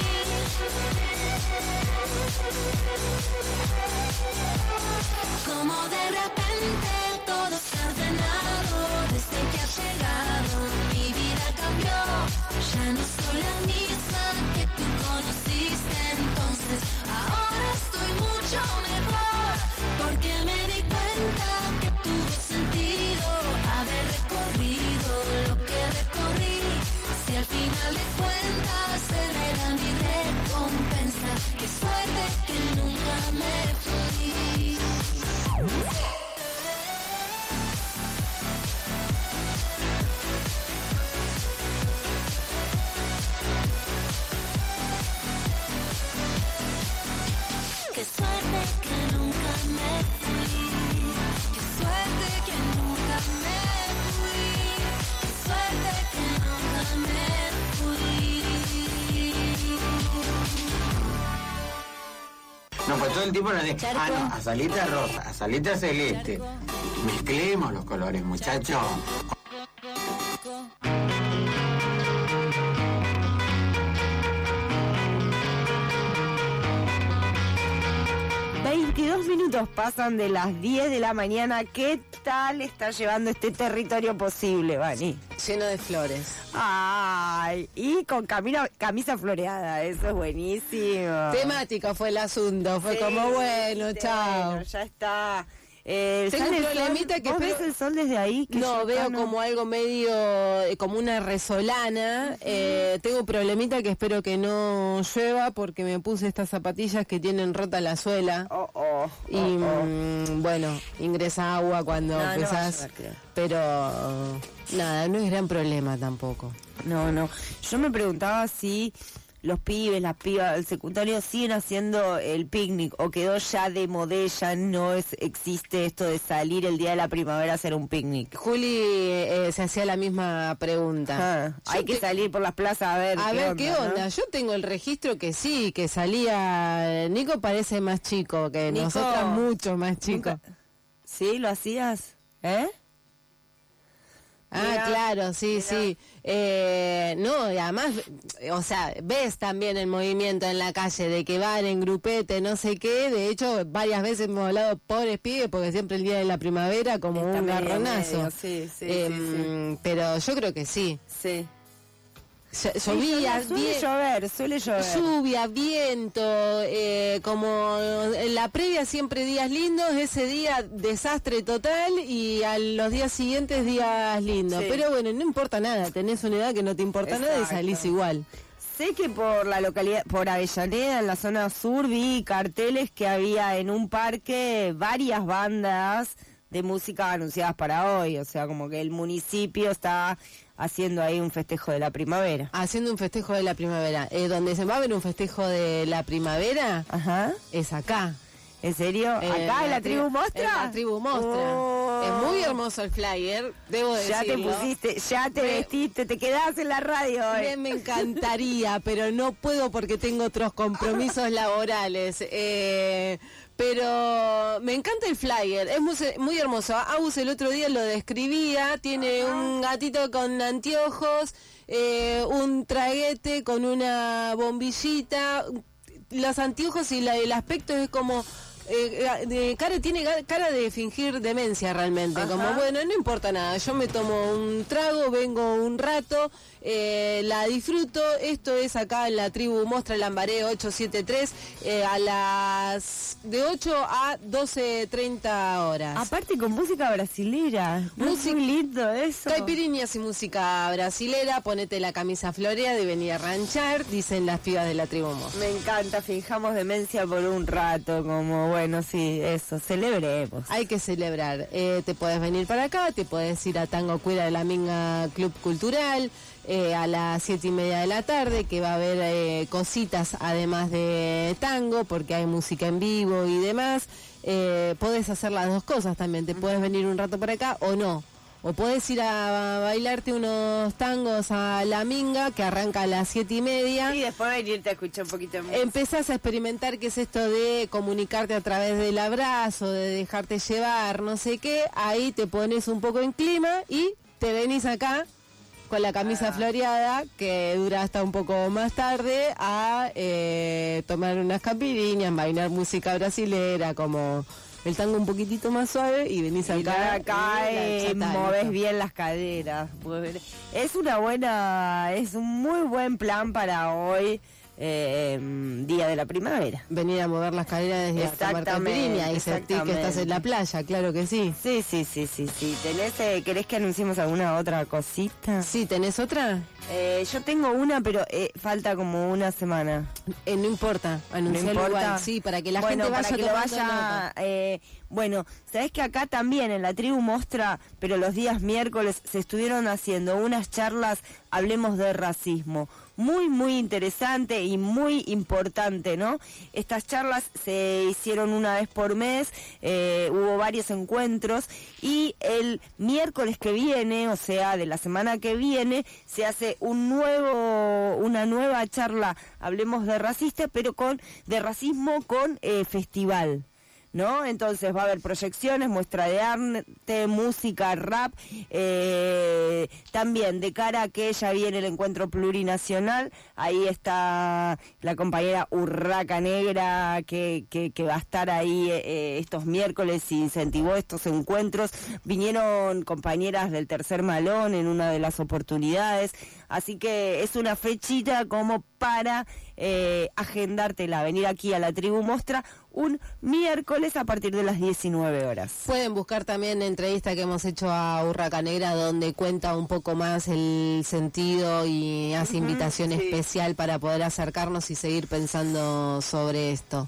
Como de repente todo se ha ordenado, desde que ha llegado mi vida cambió. Ya no soy la misma que tú conociste, entonces ahora estoy mucho mejor, porque me di cuenta que tuvo sentido haber recorrido lo que recorrí. Si al final de cuentas él era mi recompensa, qué suerte que nunca me fui. Qué suerte que nunca me fui. Qué suerte que nunca me fui. Qué suerte que nunca me fui. No, pues todo el tiempo nos dice, ah, no, azalita rosa, azalita celeste. Charco. Mezclemos los colores, muchachos. veintidós minutos pasan de las diez de la mañana. ¿Qué tal está llevando este territorio posible, Vani? Lleno de flores. Ay, y con camino, camisa floreada, eso es buenísimo. Temático fue el asunto, fue sí, como bueno, chao. Bueno, ya está. Eh, Tengo un problemita sol, que ¿vos espero... ves el sol desde ahí? Que no, yo veo acá no... como algo medio, eh, como una resolana. Uh-huh. eh, tengo un problemita que espero que no llueva porque me puse estas zapatillas que tienen rota la suela. Oh, oh, y oh, oh. Mmm, bueno, ingresa agua cuando no, empezás. No llover, pero nada, no es gran problema tampoco. No, no. Yo me preguntaba si los pibes, las pibas del secundario siguen haciendo el picnic o quedó ya de modé, ya no es, existe esto de salir el día de la primavera a hacer un picnic. Juli eh, se hacía la misma pregunta. Ah, hay que salir por las plazas a ver a qué ver onda, qué onda. ¿no? Yo tengo el registro que sí, que salía. Nico parece más chico que Nico, nosotras, mucho más chico. Nunca... ¿Sí? ¿Lo hacías? ¿Eh? Ah, Mirá, claro, sí, mirá. sí. Eh, no, y además, o sea, ves también el movimiento en la calle de que van en grupete, no sé qué. De hecho, varias veces hemos hablado pobres pibes porque siempre el día de la primavera como Está un medio, garronazo. medio, sí, sí, eh, sí, sí. Pero yo creo que sí. Sí. Llovía, sí, suele llover, suele llover. Lluvia, viento, eh, como en la previa siempre días lindos, ese día desastre total y a los días siguientes días lindos. Sí. Pero bueno, no importa nada, tenés una edad que no te importa Exacto. nada y salís igual. Sé que por la localidad, por Avellaneda, en la zona sur, vi carteles que había en un parque varias bandas de música anunciadas para hoy, o sea, como que el municipio está haciendo ahí un festejo de la primavera. Haciendo un festejo de la primavera. Eh, donde se va a ver un festejo de la primavera, Ajá. es acá. ¿En serio? ¿Acá Eh, en la tribu Mostra? En la tribu Mostra. Oh. Es muy hermoso el flyer, debo Ya te decirlo. pusiste, ya te Me- vestiste, te quedás en la radio hoy. Me, me encantaría, pero no puedo porque tengo otros compromisos laborales. Eh, pero me encanta el flyer, es muy, muy hermoso. Agus el otro día lo describía, tiene un gatito con anteojos, eh, un traguete con una bombillita, los anteojos y la, el aspecto es como... Eh, de cara tiene ga- cara de fingir demencia realmente. Ajá. Como bueno, no importa nada, yo me tomo un trago, vengo un rato, eh, la disfruto. Esto es acá en la tribu Mostra Lambaré ochocientos setenta y tres, eh, a las de ocho a doce treinta horas. Aparte con música brasilera, Música- muy lindo eso. Caipirinhas y música brasilera, ponete la camisa floreada y vení a ranchar, dicen las pibas de la tribu Mostra. Me encanta, fijamos demencia por un rato, como bueno, sí, eso, celebremos. Hay que celebrar. Eh, te puedes venir para acá, te puedes ir a Tango Cuera de la Minga Club Cultural eh, a las siete y media de la tarde, que va a haber eh, cositas además de tango, porque hay música en vivo y demás. Eh, podés hacer las dos cosas también, te puedes venir un rato para acá o no. O podés ir a bailarte unos tangos a la Minga, que arranca a las siete y media. Y después venirte a escuchar un poquito de música. Empezás a experimentar qué es esto de comunicarte a través del abrazo, de dejarte llevar, no sé qué. Ahí te pones un poco en clima y te venís acá con la camisa Ah. floreada, que dura hasta un poco más tarde, a eh, tomar unas campiriñas, bailar música brasilera, como el tango un poquitito más suave, y venís Y acá. acá y la eh, chata, moves listo. bien las caderas. Es una buena, es un muy buen plan para hoy, eh, día de la primavera. Venir a mover las caderas desde a tomar Exactamente, caipirinha y sentir que estás en la playa, claro que sí. Sí, sí, sí, sí, sí. ¿Tenés, eh, ¿Querés que anunciemos alguna otra cosita? Sí, ¿tenés otra? Eh, yo tengo una, pero eh, falta como una semana. Eh, no importa, anuncialo No importa. igual, sí, para que la bueno, gente vaya para que lo tomando vaya, nota. eh, bueno, sabés que acá también en la tribu Mostra, pero los días miércoles se estuvieron haciendo unas charlas, hablemos de racismo, muy muy interesante y muy importante, ¿no? Estas charlas se hicieron una vez por mes, eh, hubo varios encuentros y el miércoles que viene, o sea, de la semana que viene, se hace un nuevo, una nueva charla, hablemos de racista, pero con de racismo con eh, festival, ¿no? Entonces va a haber proyecciones, muestra de arte, música, rap, eh, también de cara a que ya viene el encuentro plurinacional, ahí está la compañera Urraca Negra que, que, que va a estar ahí eh, estos miércoles y incentivó estos encuentros, vinieron compañeras del Tercer Malón en una de las oportunidades, Así que es una fechita como para eh, agendártela, venir aquí a la Tribu Mostra un miércoles a partir de las diecinueve horas. Pueden buscar también entrevista que hemos hecho a Urraca Negra, donde cuenta un poco más el sentido y hace uh-huh, invitación sí. especial para poder acercarnos y seguir pensando sobre esto.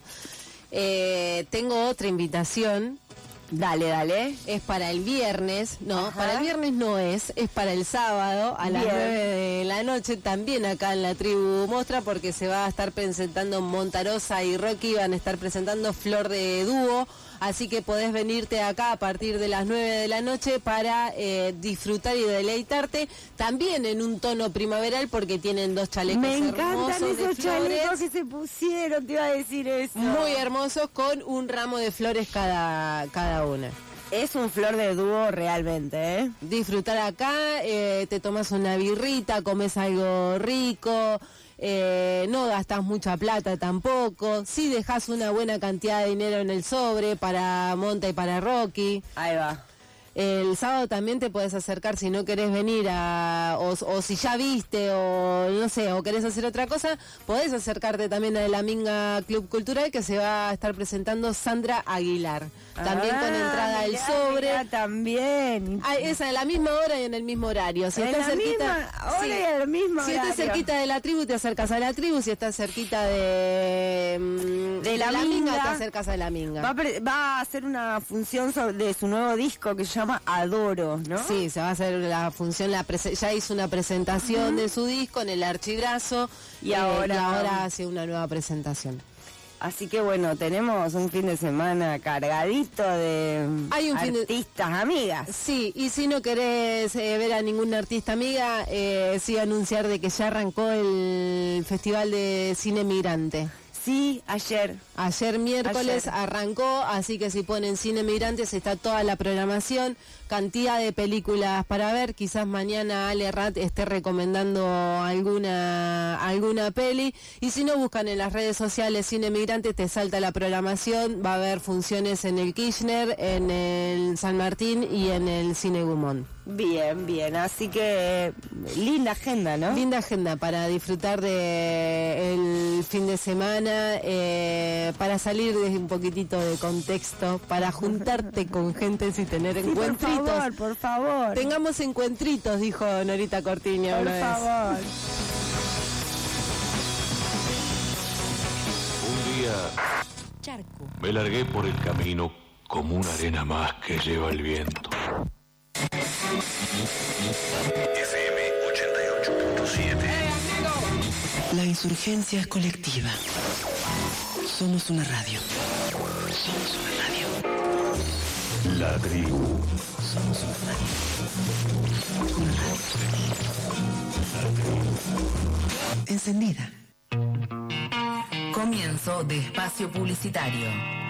Eh, tengo otra invitación. Dale, dale. Es para el viernes, no, Ajá. para el viernes no es, es para el sábado a Bien. las nueve de la noche, también acá en la Tribu Mostra, porque se va a estar presentando Montarosa y Rocky, van a estar presentando Flor de Dúo, así que podés venirte acá a partir de las nueve de la noche para eh, disfrutar y deleitarte, también en un tono primaveral, porque tienen dos chalecos Me hermosos encantan esos de chalecos que se pusieron, te iba a decir eso. Muy hermosos, con un ramo de flores cada, cada una. Es un Flor de Dúo realmente, ¿eh? Disfrutar acá, eh, te tomas una birrita, comes algo rico, eh, no gastas mucha plata tampoco, sí dejas una buena cantidad de dinero en el sobre para Monta y para Rocky. Ahí va. El sábado también te puedes acercar si no querés venir a, o, o si ya viste o no sé, o querés hacer otra cosa, podés acercarte también a la Minga Club Cultural, que se va a estar presentando Sandra Aguilar. También ah, con entrada al sobre. Mirá, también. Ah, es a la misma hora y en el mismo horario. Si en estás la cerquita, misma hora sí, y en el mismo si horario. estás cerquita de la Tribu, te acercas a la Tribu. Si estás cerquita de, de, de la, la minga, minga, te acercas a la Minga. Va a, pre, va a hacer una función sobre, de su nuevo disco que se llama Adoro, ¿no? Sí, se va a hacer la función, la ya hizo una presentación uh-huh. de su disco en el Archibrazo y, eh, ahora, y ahora hace una nueva presentación. Así que bueno, tenemos un fin de semana cargadito de Hay un artistas fin de... amigas. Sí, y si no querés eh, ver a ninguna artista amiga, eh, sí anunciar de que ya arrancó el Festival de Cine Migrante. Sí, ayer. Ayer miércoles ayer. arrancó, así que si ponen Cine Migrantes está toda la programación, cantidad de películas para ver. Quizás mañana Ale Rat esté recomendando alguna alguna peli. Y si no, buscan en las redes sociales Cine Migrantes, te salta la programación. Va a haber funciones en el Kirchner, en el San Martín y en el Cine Gumón. Bien, bien, así que linda agenda, ¿no? Linda agenda para disfrutar de el fin de semana, eh, para salir de un poquitito de contexto, para juntarte con gente y tener sí, encuentritos. Por favor, por favor. Tengamos encuentritos, dijo Norita Cortiño por una vez. Por favor. Un día Charco. me largué por el camino como una arena más que lleva el viento. F M ochenta y ocho punto siete. La insurgencia es colectiva. Somos una radio. Somos una radio. La Tribu. Somos una radio. Una radio. Encendida. Comienzo de espacio publicitario.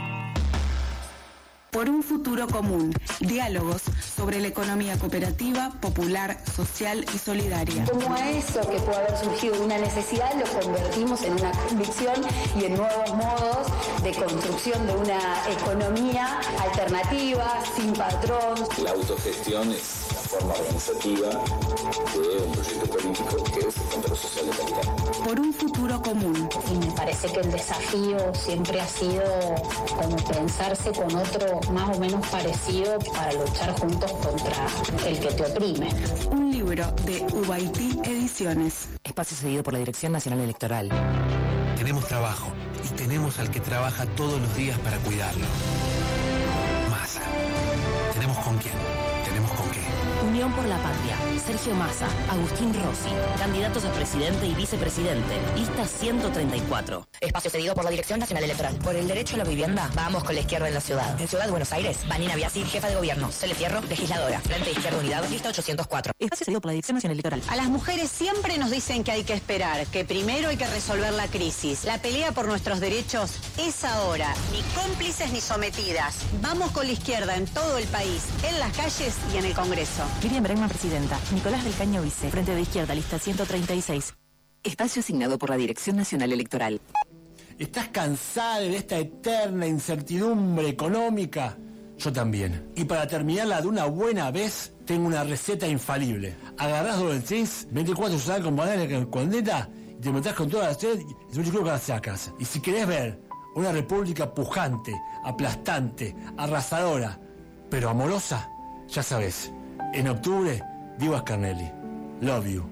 Por un futuro común. Diálogos sobre la economía cooperativa, popular, social y solidaria. Como a eso que puede haber surgido de una necesidad, lo convertimos en una convicción y en nuevos modos de construcción de una economía alternativa, sin patrón. La autogestión es la forma organizativa de un proyecto político que es el control social de calidad. Por un futuro común. Y me parece que el desafío siempre ha sido como pensarse con otro más o menos parecido para luchar juntos contra el que te oprime. Un libro de Ubaití Ediciones. Espacio cedido por la Dirección Nacional Electoral. Tenemos trabajo y tenemos al que trabaja todos los días para cuidarlo. Massa. ¿Tenemos con quién? ¿Tenemos con qué? Unión por la Patria. Sergio Massa, Agustín Rossi, candidatos a presidente y vicepresidente. Lista ciento treinta y cuatro. Espacio cedido por la Dirección Nacional Electoral. Por el derecho a la vivienda, vamos con la izquierda en la ciudad. En Ciudad de Buenos Aires, Vanina Biasi, jefa de gobierno. Cele Fierro, legisladora. Frente de Izquierda Unidad, lista ochocientos cuatro. Espacio cedido por la Dirección Nacional Electoral. A las mujeres siempre nos dicen que hay que esperar, que primero hay que resolver la crisis. La pelea por nuestros derechos es ahora. Ni cómplices ni sometidas. Vamos con la izquierda en todo el país, en las calles y en el Congreso. Miriam Bregman, presidenta. Nicolás del Caño, vice. Frente de Izquierda, lista ciento treinta y seis. Espacio asignado por la Dirección Nacional Electoral. ¿Estás cansada de esta eterna incertidumbre económica? Yo también. Y para terminarla de una buena vez, tengo una receta infalible. Agarrás doble tres, veinticuatro sal con banana condeta y te metés con toda la sed y yo creo que la sacas. Y si querés ver una república pujante, aplastante, arrasadora, pero amorosa, ya sabes, en octubre, Diego Scarnelli. Love you.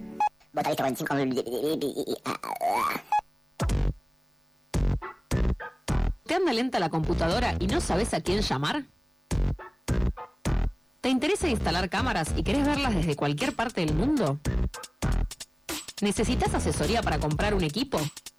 ¿Te anda lenta la computadora y no sabes a quién llamar? ¿Te interesa instalar cámaras y querés verlas desde cualquier parte del mundo? ¿Necesitas asesoría para comprar un equipo?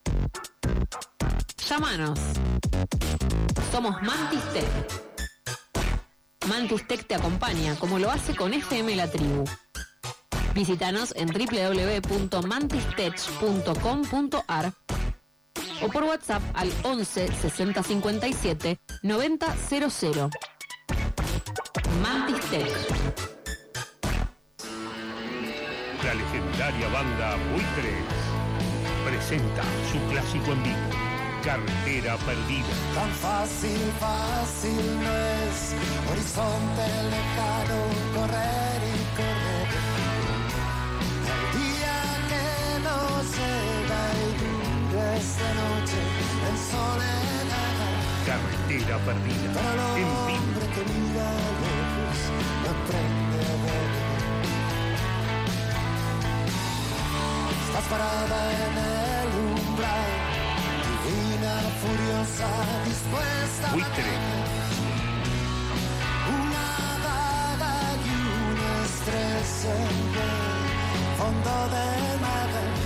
Llámanos. Somos Mantis Tech. Mantis Tech te acompaña como lo hace con F M La Tribu. Visítanos en doble u doble u doble u punto mantistech punto com punto a r o por WhatsApp al once sesenta cincuenta y siete noventa cero cero. Mantis Tech. La legendaria banda Buitres presenta su clásico en vivo, Carretera Perdida. Tan fácil, fácil no es, horizonte lejano, correr y correr. El día que nos llega y dura esta noche en soledad. Carretera Perdida, en vivo. Que mira lejos, no aprende a ver. Estás parada en el umbral, divina, furiosa, dispuesta a Buitres. una daga y un estrés en el fondo del mar.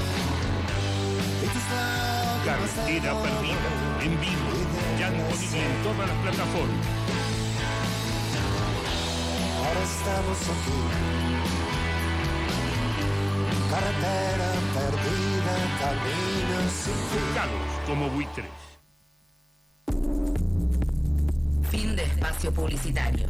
Y tus lágrimas Carretera de Perdida, en vivo, ya disponible en todas las plataformas. Ahora estamos aquí. Carretera perdida, camino sin fin. Buscados como Buitres. Fin de espacio publicitario.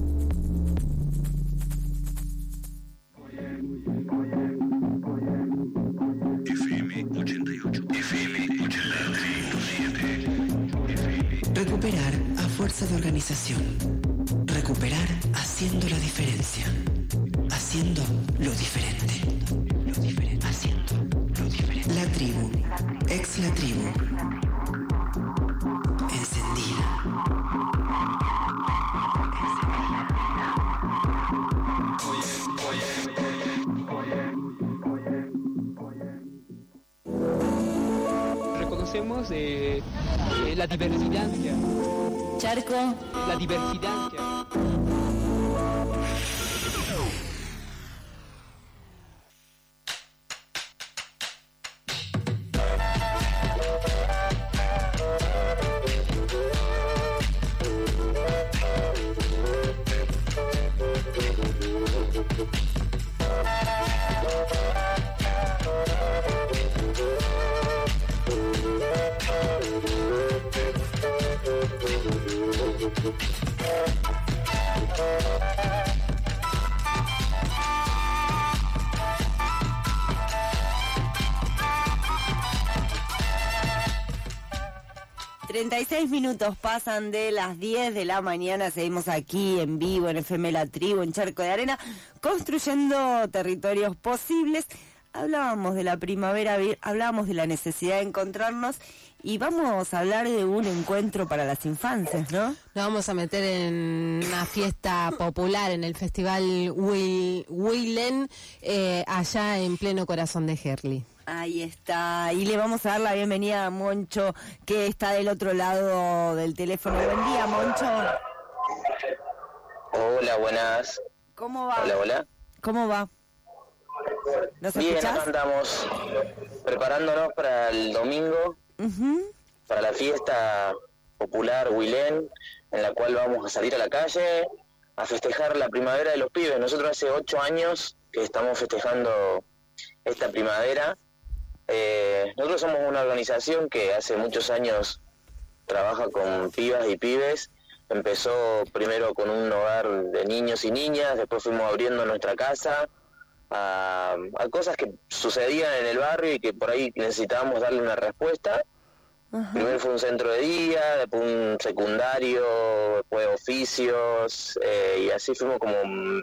F M ochenta y ocho. F M ochenta y tres punto siete. Recuperar a fuerza de organización. Recuperar haciendo la diferencia. Haciendo lo diferente. Lo diferente. Haciendo lo diferente. La tribu. Ex la tribu. Encendida. Reconocemos eh, eh, la diversidad. Charco. La diversidad. treinta y seis minutos pasan de las diez de la mañana, seguimos aquí en vivo en F M La Tribu, en Charco de Arena, construyendo territorios posibles. Hablábamos de la primavera, hablábamos de la necesidad de encontrarnos y vamos a hablar de un encuentro para las infancias, ¿no? Nos vamos a meter en una fiesta popular, en el Festival Huilén, eh, allá en pleno corazón de Gerli. Ahí está, y le vamos a dar la bienvenida a Moncho, que está del otro lado del teléfono. Buen día, Moncho. Hola, buenas. ¿Cómo va? Hola, hola. ¿Cómo va? ¿Nos Bien, escuchás? acá andamos preparándonos para el domingo, uh-huh. para la fiesta popular Huilén, en la cual vamos a salir a la calle a festejar la primavera de los pibes. Nosotros hace ocho años que estamos festejando esta primavera. Eh, nosotros somos una organización que hace muchos años trabaja con pibas y pibes. Empezó primero con un hogar de niños y niñas, después fuimos abriendo nuestra casa a, a cosas que sucedían en el barrio y que por ahí necesitábamos darle una respuesta. Ajá. Primero fue un centro de día, después un secundario, después oficios, eh, y así fuimos como mm,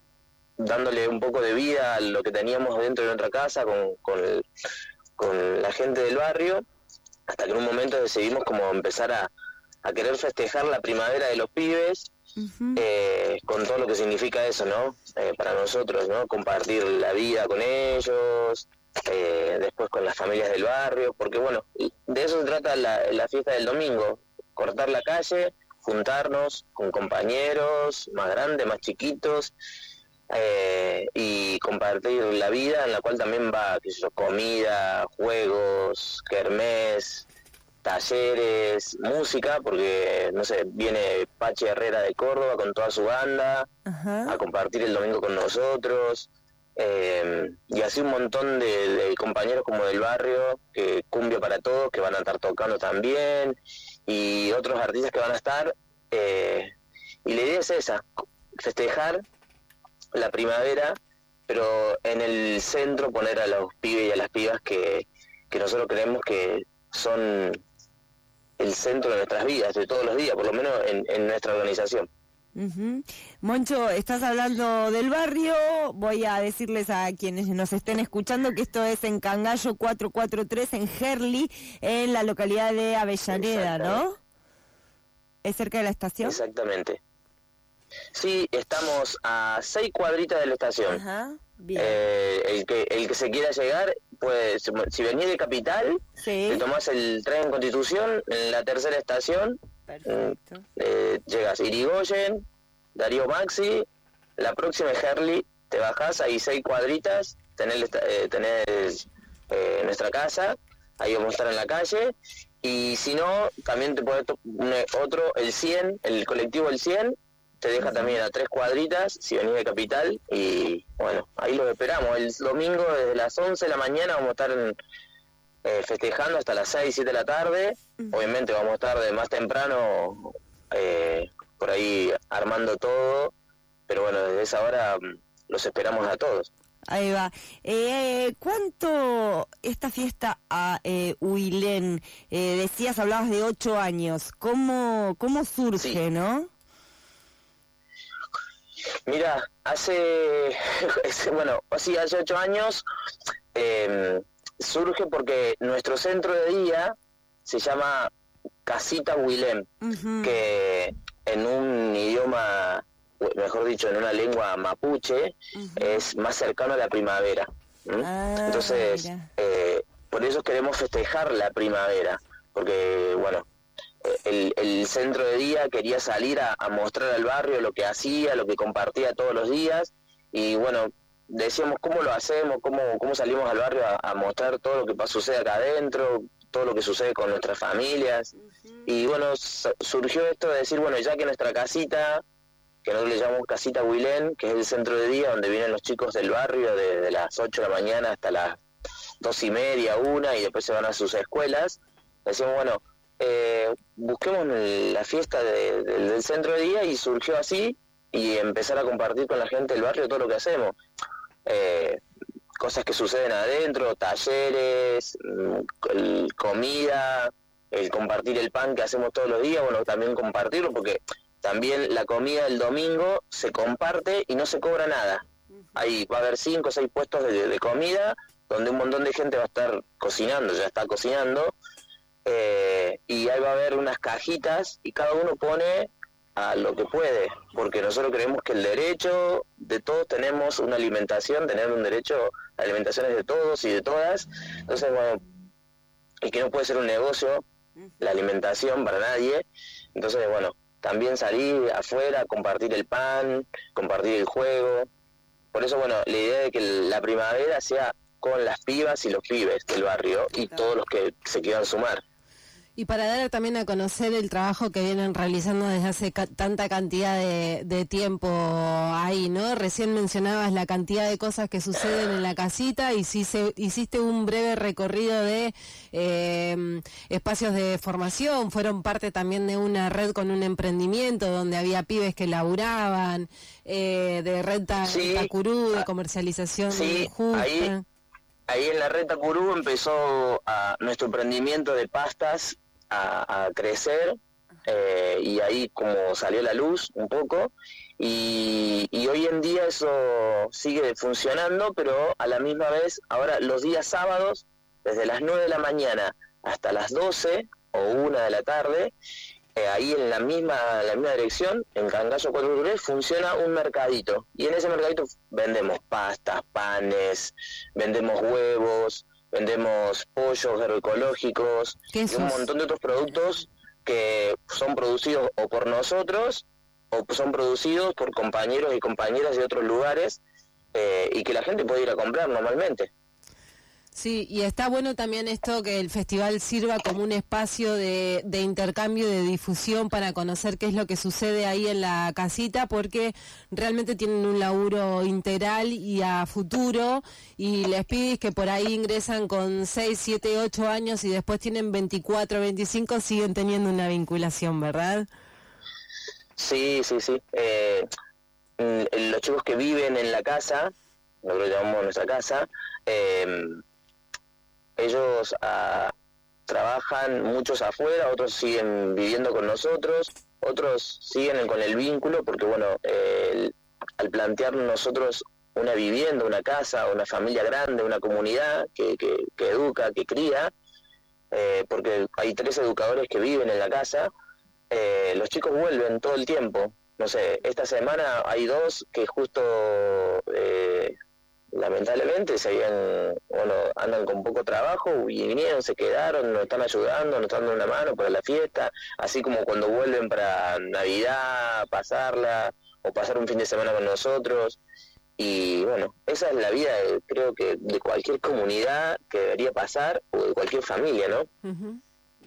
dándole un poco de vida a lo que teníamos dentro de nuestra casa con, con, el, con la gente del barrio, hasta que en un momento decidimos como empezar a, a querer festejar la primavera de los pibes, uh-huh. eh, con todo lo que significa eso, ¿no? Eh, para nosotros, ¿no? Compartir la vida con ellos, eh, después con las familias del barrio, porque bueno, de eso se trata la, la fiesta del domingo, cortar la calle, juntarnos con compañeros más grandes, más chiquitos, eh, y compartir la vida, en la cual también va, qué sé yo, comida, juegos, kermés, talleres, música, porque, no sé, viene Pachi Herrera de Córdoba con toda su banda, ajá, a compartir el domingo con nosotros, eh, y así un montón de, de compañeros como del barrio, que Cumbia para Todos, que van a estar tocando también, y otros artistas que van a estar, eh, y la idea es esa, festejar la primavera, pero en el centro poner a los pibes y a las pibas que, que nosotros creemos que son el centro de nuestras vidas, de todos los días, por lo menos en, en nuestra organización. Uh-huh. Moncho, estás hablando del barrio, voy a decirles a quienes nos estén escuchando que esto es en Cangallo cuatrocientos cuarenta y tres, en Gerli, en la localidad de Avellaneda, ¿no? ¿Es cerca de la estación? Exactamente. Sí, estamos a seis cuadritas de la estación. Ajá, bien. Eh, el que el que se quiera llegar, pues si venís de Capital, sí, te tomás el tren en Constitución, en la tercera estación, perfecto, eh, llegas Irigoyen, Darío Maxi, la próxima es Gerli, te bajás, ahí seis cuadritas, tenés, eh, tenés eh, nuestra casa, ahí vamos a estar en la calle, y si no, también te podés to- un, otro, el cien, el colectivo El cien, te deja también a tres cuadritas si venís de Capital, y bueno, ahí los esperamos. El domingo desde las once de la mañana vamos a estar en, eh, festejando hasta las seis, siete de la tarde. Uh-huh. Obviamente vamos a estar de más temprano eh, por ahí armando todo, pero bueno, desde esa hora los esperamos a todos. Ahí va. Eh, ¿Cuánto esta fiesta a eh, Huilén? Eh, decías, hablabas de ocho años. ¿Cómo, cómo surge, sí, no? Mira, hace, bueno, sí, hace ocho años eh, surge porque nuestro centro de día se llama Casita Huilén, uh-huh, que en un idioma, mejor dicho, en una lengua mapuche, uh-huh, es más cercano a la primavera. ¿Mm? Ah, entonces, eh, por eso queremos festejar la primavera, porque, bueno, El, el centro de día quería salir a, a mostrar al barrio lo que hacía, lo que compartía todos los días, y bueno, decíamos cómo lo hacemos, cómo, cómo salimos al barrio a, a mostrar todo lo que sucede acá adentro, todo lo que sucede con nuestras familias, uh-huh, y bueno, s- surgió esto de decir, bueno, ya que nuestra casita, que nosotros le llamamos Casita Huilén, que es el centro de día donde vienen los chicos del barrio de, de las ocho de la mañana hasta las dos y media, una, y después se van a sus escuelas, decimos, bueno, Eh, busquemos la fiesta de, de, del centro de día, y surgió así, y empezar a compartir con la gente del barrio todo lo que hacemos, eh, cosas que suceden adentro, talleres, el, comida, el compartir el pan que hacemos todos los días, bueno, también compartirlo, porque también la comida del domingo se comparte y no se cobra nada. Ahí va a haber cinco o seis puestos de, de comida, donde un montón de gente va a estar cocinando, ya está cocinando, Eh, y ahí va a haber unas cajitas y cada uno pone a lo que puede, porque nosotros creemos que el derecho de todos, tenemos una alimentación, tener un derecho a alimentación es de todos y de todas, entonces bueno, y que no puede ser un negocio la alimentación para nadie, entonces bueno, también salir afuera, compartir el pan, compartir el juego, por eso bueno, la idea de que la primavera sea con las pibas y los pibes del barrio y todos los que se quieran sumar. Y para dar también a conocer el trabajo que vienen realizando desde hace ca- tanta cantidad de, de tiempo ahí, ¿no? Recién mencionabas la cantidad de cosas que suceden en la casita y si se, hiciste un breve recorrido de eh, espacios de formación, fueron parte también de una red con un emprendimiento donde había pibes que laburaban, eh, de renta sí, Tacurú, de comercialización sí, justa. Ahí, ahí en la Reta Curú empezó a, nuestro emprendimiento de pastas a, a crecer, eh, y ahí como salió la luz un poco, y, y hoy en día eso sigue funcionando, pero a la misma vez, ahora los días sábados, desde las nueve de la mañana hasta las doce o una de la tarde, eh, ahí en la misma la misma dirección, en Cangallo cuatro tres, funciona un mercadito. Y en ese mercadito vendemos pastas, panes, vendemos huevos, vendemos pollos agroecológicos y un montón de otros productos que son producidos o por nosotros o son producidos por compañeros y compañeras de otros lugares, eh, y que la gente puede ir a comprar normalmente. Sí, y está bueno también esto que el festival sirva como un espacio de, de intercambio, de difusión para conocer qué es lo que sucede ahí en la casita, porque realmente tienen un laburo integral y a futuro, y les pibis que por ahí ingresan con seis, siete, ocho años y después tienen veinticuatro, veinticinco, siguen teniendo una vinculación, ¿verdad? Sí, sí, sí. Eh, los chicos que viven en la casa, nosotros llamamos nuestra casa, eh, ellos ah, trabajan, muchos afuera, otros siguen viviendo con nosotros, otros siguen con el vínculo, porque bueno, eh, el, al plantear nosotros una vivienda, una casa, una familia grande, una comunidad que, que, que educa, que cría, eh, porque hay tres educadores que viven en la casa, eh, los chicos vuelven todo el tiempo. No sé, esta semana hay dos que justo... Eh, lamentablemente se habían, bueno, andan con poco trabajo y vinieron, se quedaron, nos están ayudando, nos están dando una mano para la fiesta, así como cuando vuelven para Navidad, pasarla, o pasar un fin de semana con nosotros. Y bueno, esa es la vida, de, creo que de cualquier comunidad que debería pasar, o de cualquier familia, ¿no? Uh-huh.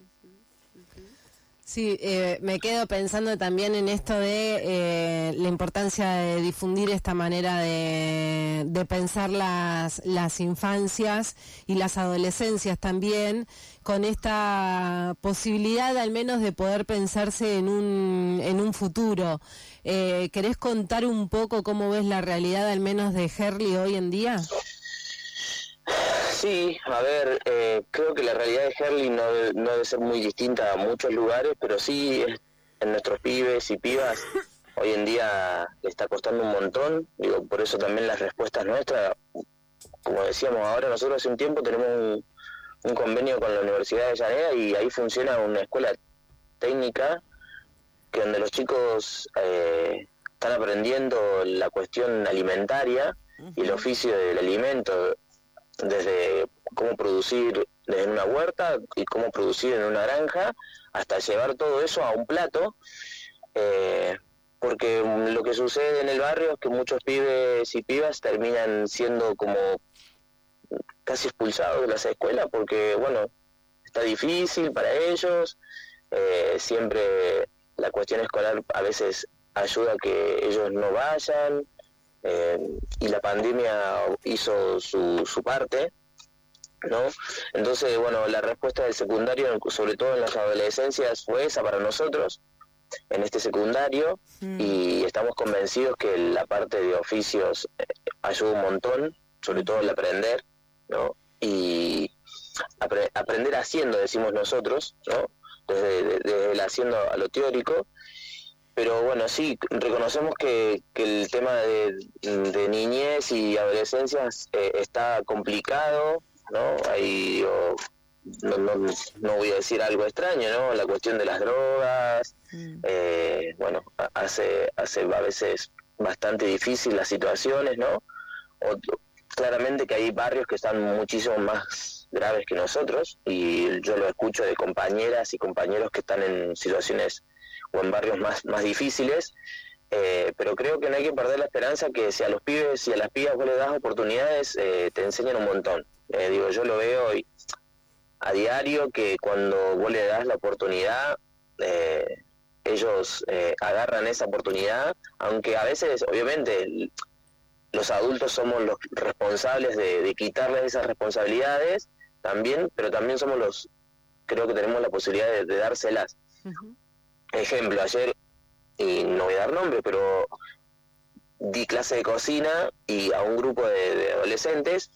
Sí, eh, me quedo pensando también en esto de eh, la importancia de difundir esta manera de, de pensar las, las infancias y las adolescencias también, con esta posibilidad al menos de poder pensarse en un, en un futuro. Eh, ¿Querés contar un poco cómo ves la realidad al menos de Herli hoy en día? Sí, a ver, eh, creo que la realidad de Herli no, no debe ser muy distinta a muchos lugares, pero sí en nuestros pibes y pibas hoy en día le está costando un montón. Digo, por eso también las respuestas nuestras, como decíamos ahora, nosotros hace un tiempo tenemos un, un convenio con la Universidad de Avellaneda y ahí funciona una escuela técnica que donde los chicos eh, están aprendiendo la cuestión alimentaria y el oficio del alimento, desde cómo producir en una huerta y cómo producir en una granja, hasta llevar todo eso a un plato, eh, porque lo que sucede en el barrio es que muchos pibes y pibas terminan siendo como casi expulsados de las escuelas, porque bueno, está difícil para ellos, eh, siempre la cuestión escolar a veces ayuda a que ellos no vayan, Eh, y la pandemia hizo su, su parte, ¿no? Entonces, bueno, la respuesta del secundario, sobre todo en las adolescencias, fue esa para nosotros, en este secundario, mm. y estamos convencidos que la parte de oficios eh, ayuda un montón, sobre todo el aprender, ¿no? Y apre- aprender haciendo, decimos nosotros, ¿no? Desde, de, desde el haciendo a lo teórico. Pero bueno, sí, reconocemos que, que el tema de, de niñez y adolescencias eh, está complicado, ¿no? Ahí digo, no, no, no voy a decir algo extraño, ¿no? La cuestión de las drogas, mm. eh, bueno, hace, hace a veces bastante difícil las situaciones, ¿no? O, claramente que hay barrios que están muchísimo más graves que nosotros, y yo lo escucho de compañeras y compañeros que están en situaciones o en barrios más, más difíciles, eh, pero creo que no hay que perder la esperanza que si a los pibes y a las pibas vos les das oportunidades, eh, te enseñan un montón. Eh, digo, yo lo veo hoy a diario, que cuando vos le das la oportunidad, eh, ellos eh, agarran esa oportunidad, aunque a veces, obviamente, los adultos somos los responsables de, de quitarles esas responsabilidades también, pero también somos los, creo que tenemos la posibilidad de, de dárselas. Uh-huh. Ejemplo, ayer, y no voy a dar nombre, pero di clase de cocina y a un grupo de, de adolescentes,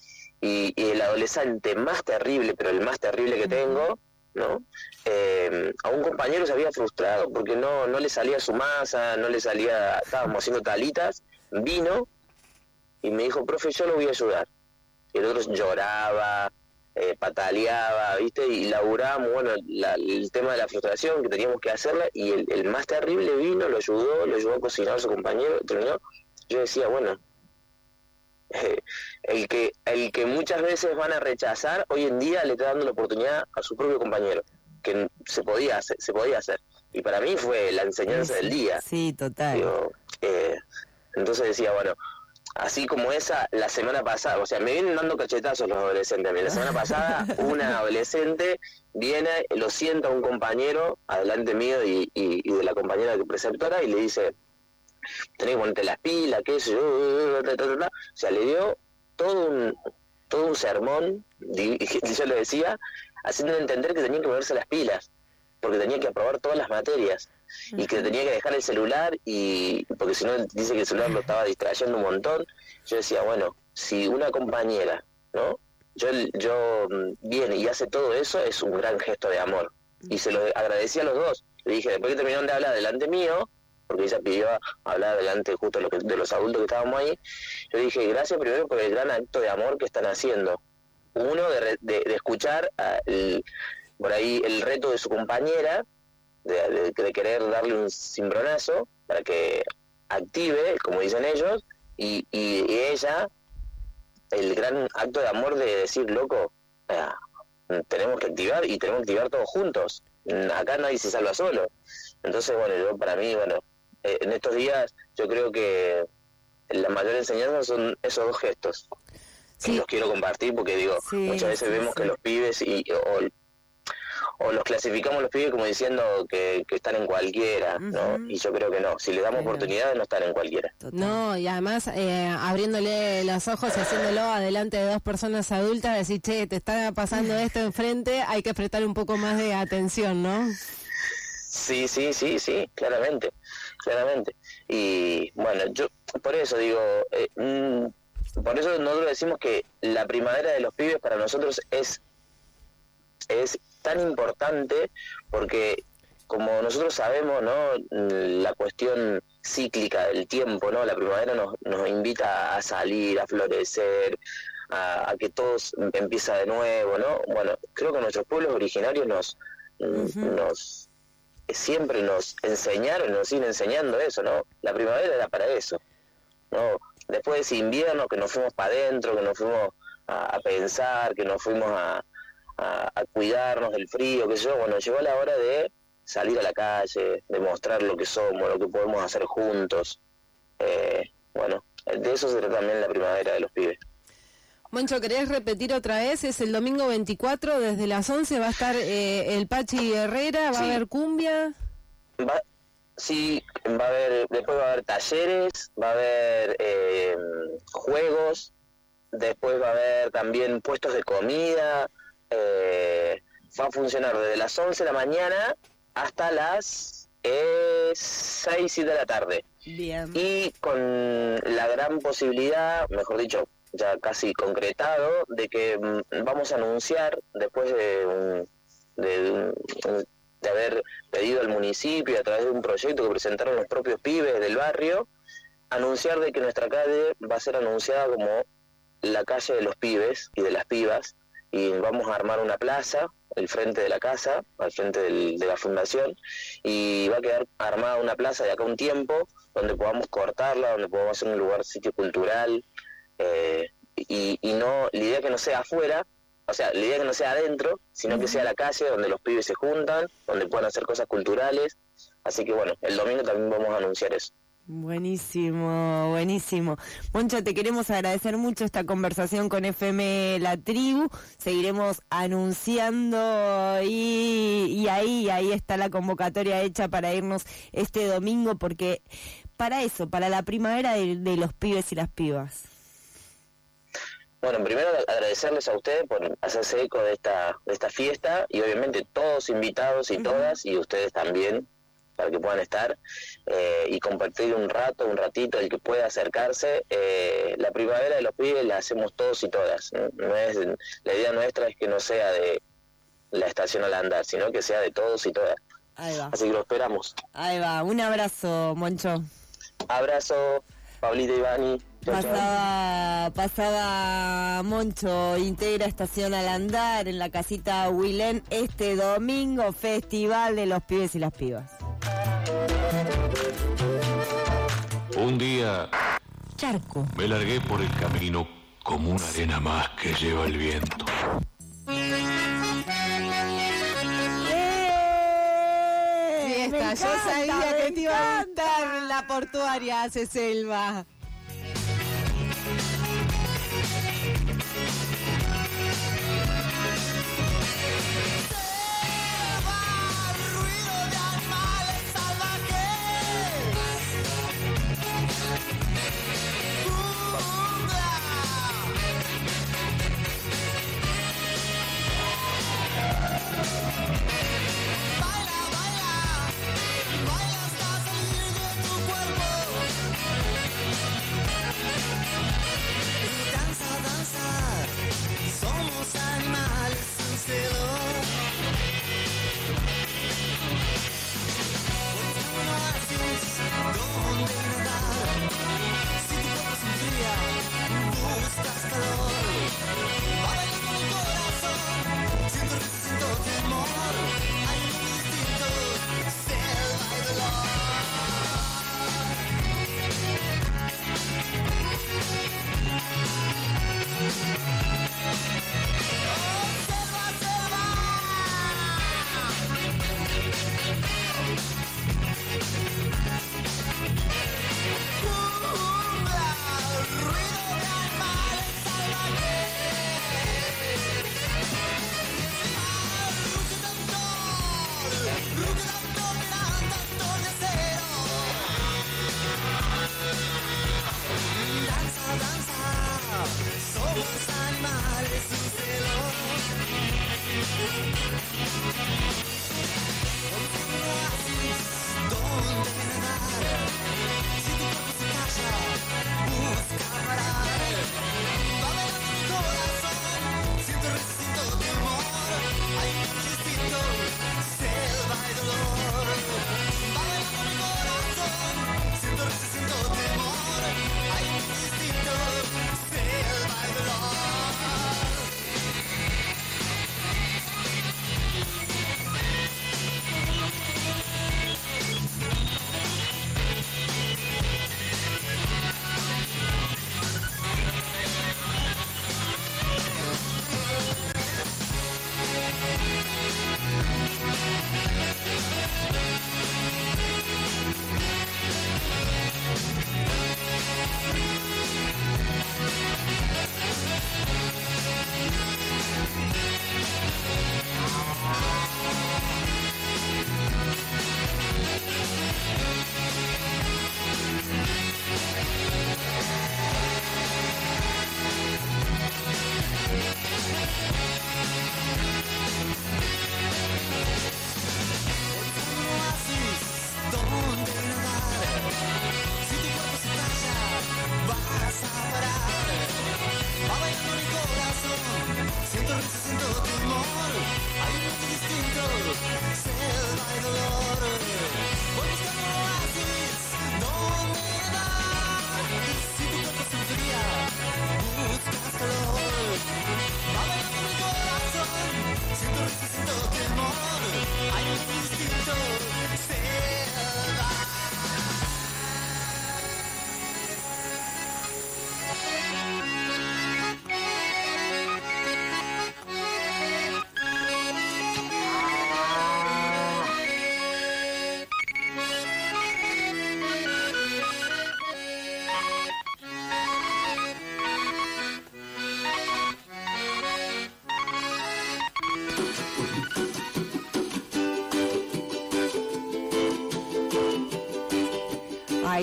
y, y el adolescente más terrible, pero el más terrible que tengo, ¿no? Eh, a un compañero se había frustrado porque no, no le salía su masa, no le salía, estábamos haciendo talitas, vino y me dijo, profe, yo lo voy a ayudar. Y el otro lloraba, eh, pataleaba, ¿viste? Y laburábamos, bueno, la, el tema de la frustración que teníamos que hacerla, y el, el más terrible vino, lo ayudó, lo ayudó a cocinar a su compañero, terminó. Yo decía, bueno, eh, el que el que muchas veces van a rechazar, hoy en día le está dando la oportunidad a su propio compañero, que se podía hacer, se podía hacer. Y para mí fue la enseñanza sí, del día. Sí, total. Digo, eh, entonces decía, bueno, así como esa, la semana pasada, o sea, me vienen dando cachetazos los adolescentes. La semana pasada, una adolescente viene, lo sienta a un compañero, adelante mío y, y, y de la compañera preceptora, y le dice, tenés que ponerte las pilas, qué sé yo, ta, ta, ta, ta. O sea, le dio todo un, todo un sermón, y yo le decía, haciendo entender que tenía que ponerse las pilas, porque tenía que aprobar todas las materias, uh-huh. y que tenía que dejar el celular, y porque si no dice que el celular lo estaba distrayendo un montón. Yo decía, bueno, si una compañera, ¿no? Yo, yo viene y hace todo eso, es un gran gesto de amor. Y se lo agradecí a los dos. Le dije, después que terminaron de hablar delante mío, porque ella pidió hablar delante justo de, lo que, de los adultos que estábamos ahí, yo dije, gracias primero por el gran acto de amor que están haciendo. Uno, de, de, de escuchar a el, por ahí el reto de su compañera, de, de, de querer darle un cimbronazo para que active, como dicen ellos, y, y, y ella, el gran acto de amor de decir, loco, eh, tenemos que activar y tenemos que activar todos juntos. Acá nadie se salva solo. Entonces, bueno, yo para mí, bueno, eh, en estos días yo creo que la mayor enseñanza son esos dos gestos. Sí. Y los quiero compartir porque digo, sí, muchas veces sí, vemos sí. que los pibes y o, o los clasificamos los pibes como diciendo que, que están en cualquiera, uh-huh. ¿no? Y yo creo que no, si les damos claro. oportunidades no están en cualquiera. Total. No, y además eh, abriéndole los ojos y haciéndolo adelante de dos personas adultas, decir, che, te está pasando esto enfrente, hay que prestar un poco más de atención, ¿no? Sí, sí, sí, sí, claramente, claramente. Y bueno, yo por eso digo, eh, mmm, por eso nosotros decimos que la primavera de los pibes para nosotros es es tan importante, porque como nosotros sabemos, ¿no? La cuestión cíclica del tiempo, ¿no? La primavera nos, nos invita a salir, a florecer, a, a que todo empieza de nuevo, ¿no? Bueno, creo que nuestros pueblos originarios nos uh-huh. nos siempre nos enseñaron, nos siguen enseñando eso, ¿no? La primavera era para eso, ¿no? Después de ese invierno que nos fuimos para adentro, que nos fuimos a, a pensar, que nos fuimos a, a, a cuidarnos del frío, qué sé yo, bueno, llegó la hora de salir a la calle, de mostrar lo que somos, lo que podemos hacer juntos. Eh, bueno, de eso se trata también la primavera de los pibes. Moncho, ¿querés repetir otra vez? Es el domingo veinticuatro, desde las once va a estar eh, el Pachi Herrera, va sí. a haber cumbia. Va, sí, va a haber, después va a haber talleres, va a haber eh, juegos, después va a haber también puestos de comida, eh, va a funcionar desde las once de la mañana hasta las eh, seis, siete de la tarde. Bien. Y con la gran posibilidad, mejor dicho, ya casi concretado, de que mm, vamos a anunciar, después de, un, de, un, de haber pedido al municipio a través de un proyecto que presentaron los propios pibes del barrio, anunciar de que nuestra calle va a ser anunciada como la calle de los pibes y de las pibas, y vamos a armar una plaza al frente de la casa, al frente del, de la fundación, y va a quedar armada una plaza de acá a un tiempo, donde podamos cortarla, donde podamos hacer un lugar, sitio cultural, eh, y, y no, la idea que no sea afuera, o sea, la idea que no sea adentro, sino uh-huh. que sea la calle donde los pibes se juntan, donde puedan hacer cosas culturales. Así que bueno, el domingo también vamos a anunciar eso. Buenísimo, buenísimo. Moncho, te queremos agradecer mucho esta conversación con F M La Tribu. Seguiremos anunciando y, y ahí, ahí está la convocatoria hecha para irnos este domingo, porque para eso, para la primavera de, de los pibes y las pibas. Bueno, primero agradecerles a ustedes por hacerse eco de esta de esta fiesta, y obviamente todos invitados y uh-huh. todas, y ustedes también, para que puedan estar eh, y compartir un rato, un ratito, el que pueda acercarse. Eh, la primavera de los pibes la hacemos todos y todas. No, no es, la idea nuestra es que no sea de la estación al andar, sino que sea de todos y todas. Ahí va. Así que lo esperamos. Ahí va, un abrazo, Moncho. Abrazo, Pablito y Vani. Chau, Pasaba, pasaba Moncho, integra Estación al Andar en la casita Huilén este domingo, Festival de los Pibes y las Pibas. Un día Charco. me largué por el camino como una arena más que lleva el viento. Fiesta, yo sabía que te iba a gustar la portuaria, hace Selva.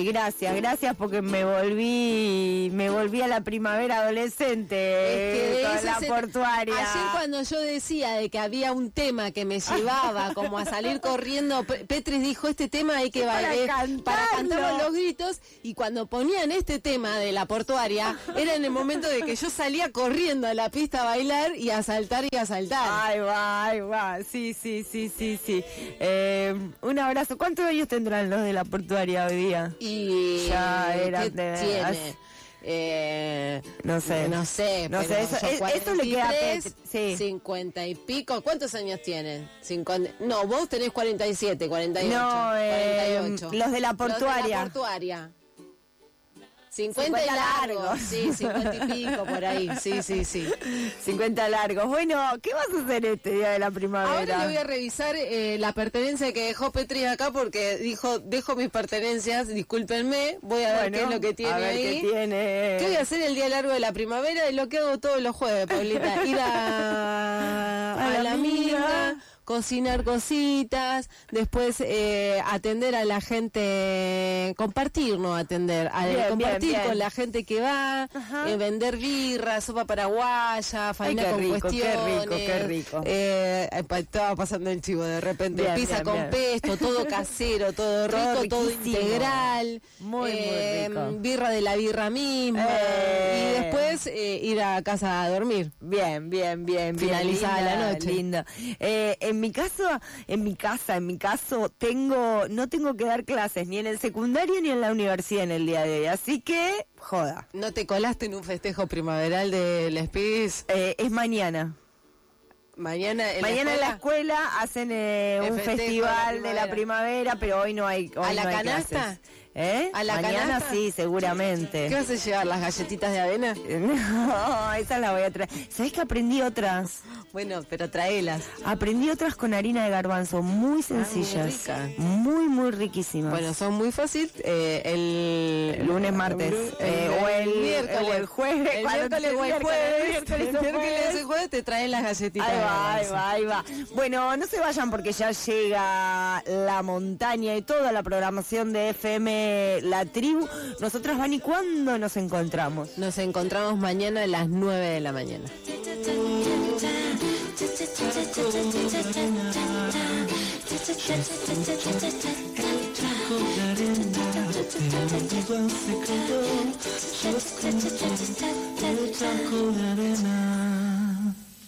Ay, gracias, gracias porque me volví, me volví a la primavera adolescente Es que de con eso la se- portuaria. Ayer cuando yo decía de que había un tema que me llevaba como a salir corriendo, Pe- Petris dijo, este tema hay que Para bailar cantarlo. para cantar a los gritos, y cuando ponían este tema de la portuaria, era en el momento de que yo salía corriendo a la pista a bailar y a saltar y a saltar. Ay, va, ay, va. Sí, sí, sí, sí, sí. Eh, un abrazo. ¿Cuántos años tendrán los de la portuaria hoy día? Y ya eran ¿qué de tiene? Eh, no sé. No sé, No pero sé, eso- yo es- eso le queda a cuarenta y tres, Petri, sí. cincuenta y pico. ¿Cuántos años tienen? cincuenta No, vos tenés cuarenta y siete, cuarenta y ocho. No, eh, cuarenta y ocho. los de la portuaria. Los de la portuaria. cincuenta y cincuenta largos. largos. Sí, cincuenta y pico por ahí. Sí, sí, sí. cincuenta largos. Bueno, ¿qué vas a hacer este día de la primavera? Ahora le voy a revisar eh, la pertenencia que dejó Petri acá, porque dijo, dejo mis pertenencias, discúlpenme, voy a ver Bueno, qué es lo que tiene a ver ahí. qué tiene. ¿Qué voy a hacer el día largo de la primavera? Es lo que hago todos los jueves, Paulita. Ir a, A a la la minga. minga, cocinar cositas, después eh, atender a la gente, compartir, no atender, a, Bien, compartir bien, bien. con la gente que va, eh, vender birra, sopa paraguaya, faena qué con rico, qué cuestiones. rico, qué rico. Eh, pa- estaba pasando el chivo de repente, Bien, pizza bien, con bien. pesto, todo casero, todo Todo rico, todo riquísimo. integral. Muy, muy eh, rico. Birra de la birra misma. Eh. Y después eh, ir a casa a dormir. Bien, bien, bien, bien. Finalizada linda, la noche. Linda. Eh, en mi caso, en mi casa, en mi caso, tengo, no tengo que dar clases ni en el secundario ni en la universidad en el día de hoy. Así que, joda. ¿No te colaste en un festejo primaveral de Les Pis? Eh, es mañana. Mañana en Mañana la en la escuela. escuela hacen eh, El un festejo de la festival de la primavera. primavera, pero hoy no hay, hoy ¿A la no hay canasta? clases. ¿Eh? ¿A la Mañana canasta? sí, seguramente. ¿Qué vas a llevar? ¿Las galletitas de avena? No, esas las voy a traer. ¿Sabés que aprendí otras? Bueno, pero tráelas. Aprendí otras con harina de garbanzo, muy sencillas. rica. muy, muy riquísimas. Bueno, son muy fácil. Eh, el, El lunes, martes, el- eh, o el- miércoles, o el jueves, El cuando miércoles te- o el miércoles, jueves. miércoles El o miércoles jueves. o el jueves te traen las galletitas. Ahí de va, ahí garbanzo. va, ahí va. Bueno, no se vayan porque ya llega la montaña y toda la programación de F M La Tribu. Nosotras, Vani, ¿cuándo nos encontramos? Nos encontramos mañana a las nueve de la mañana. El charco de arena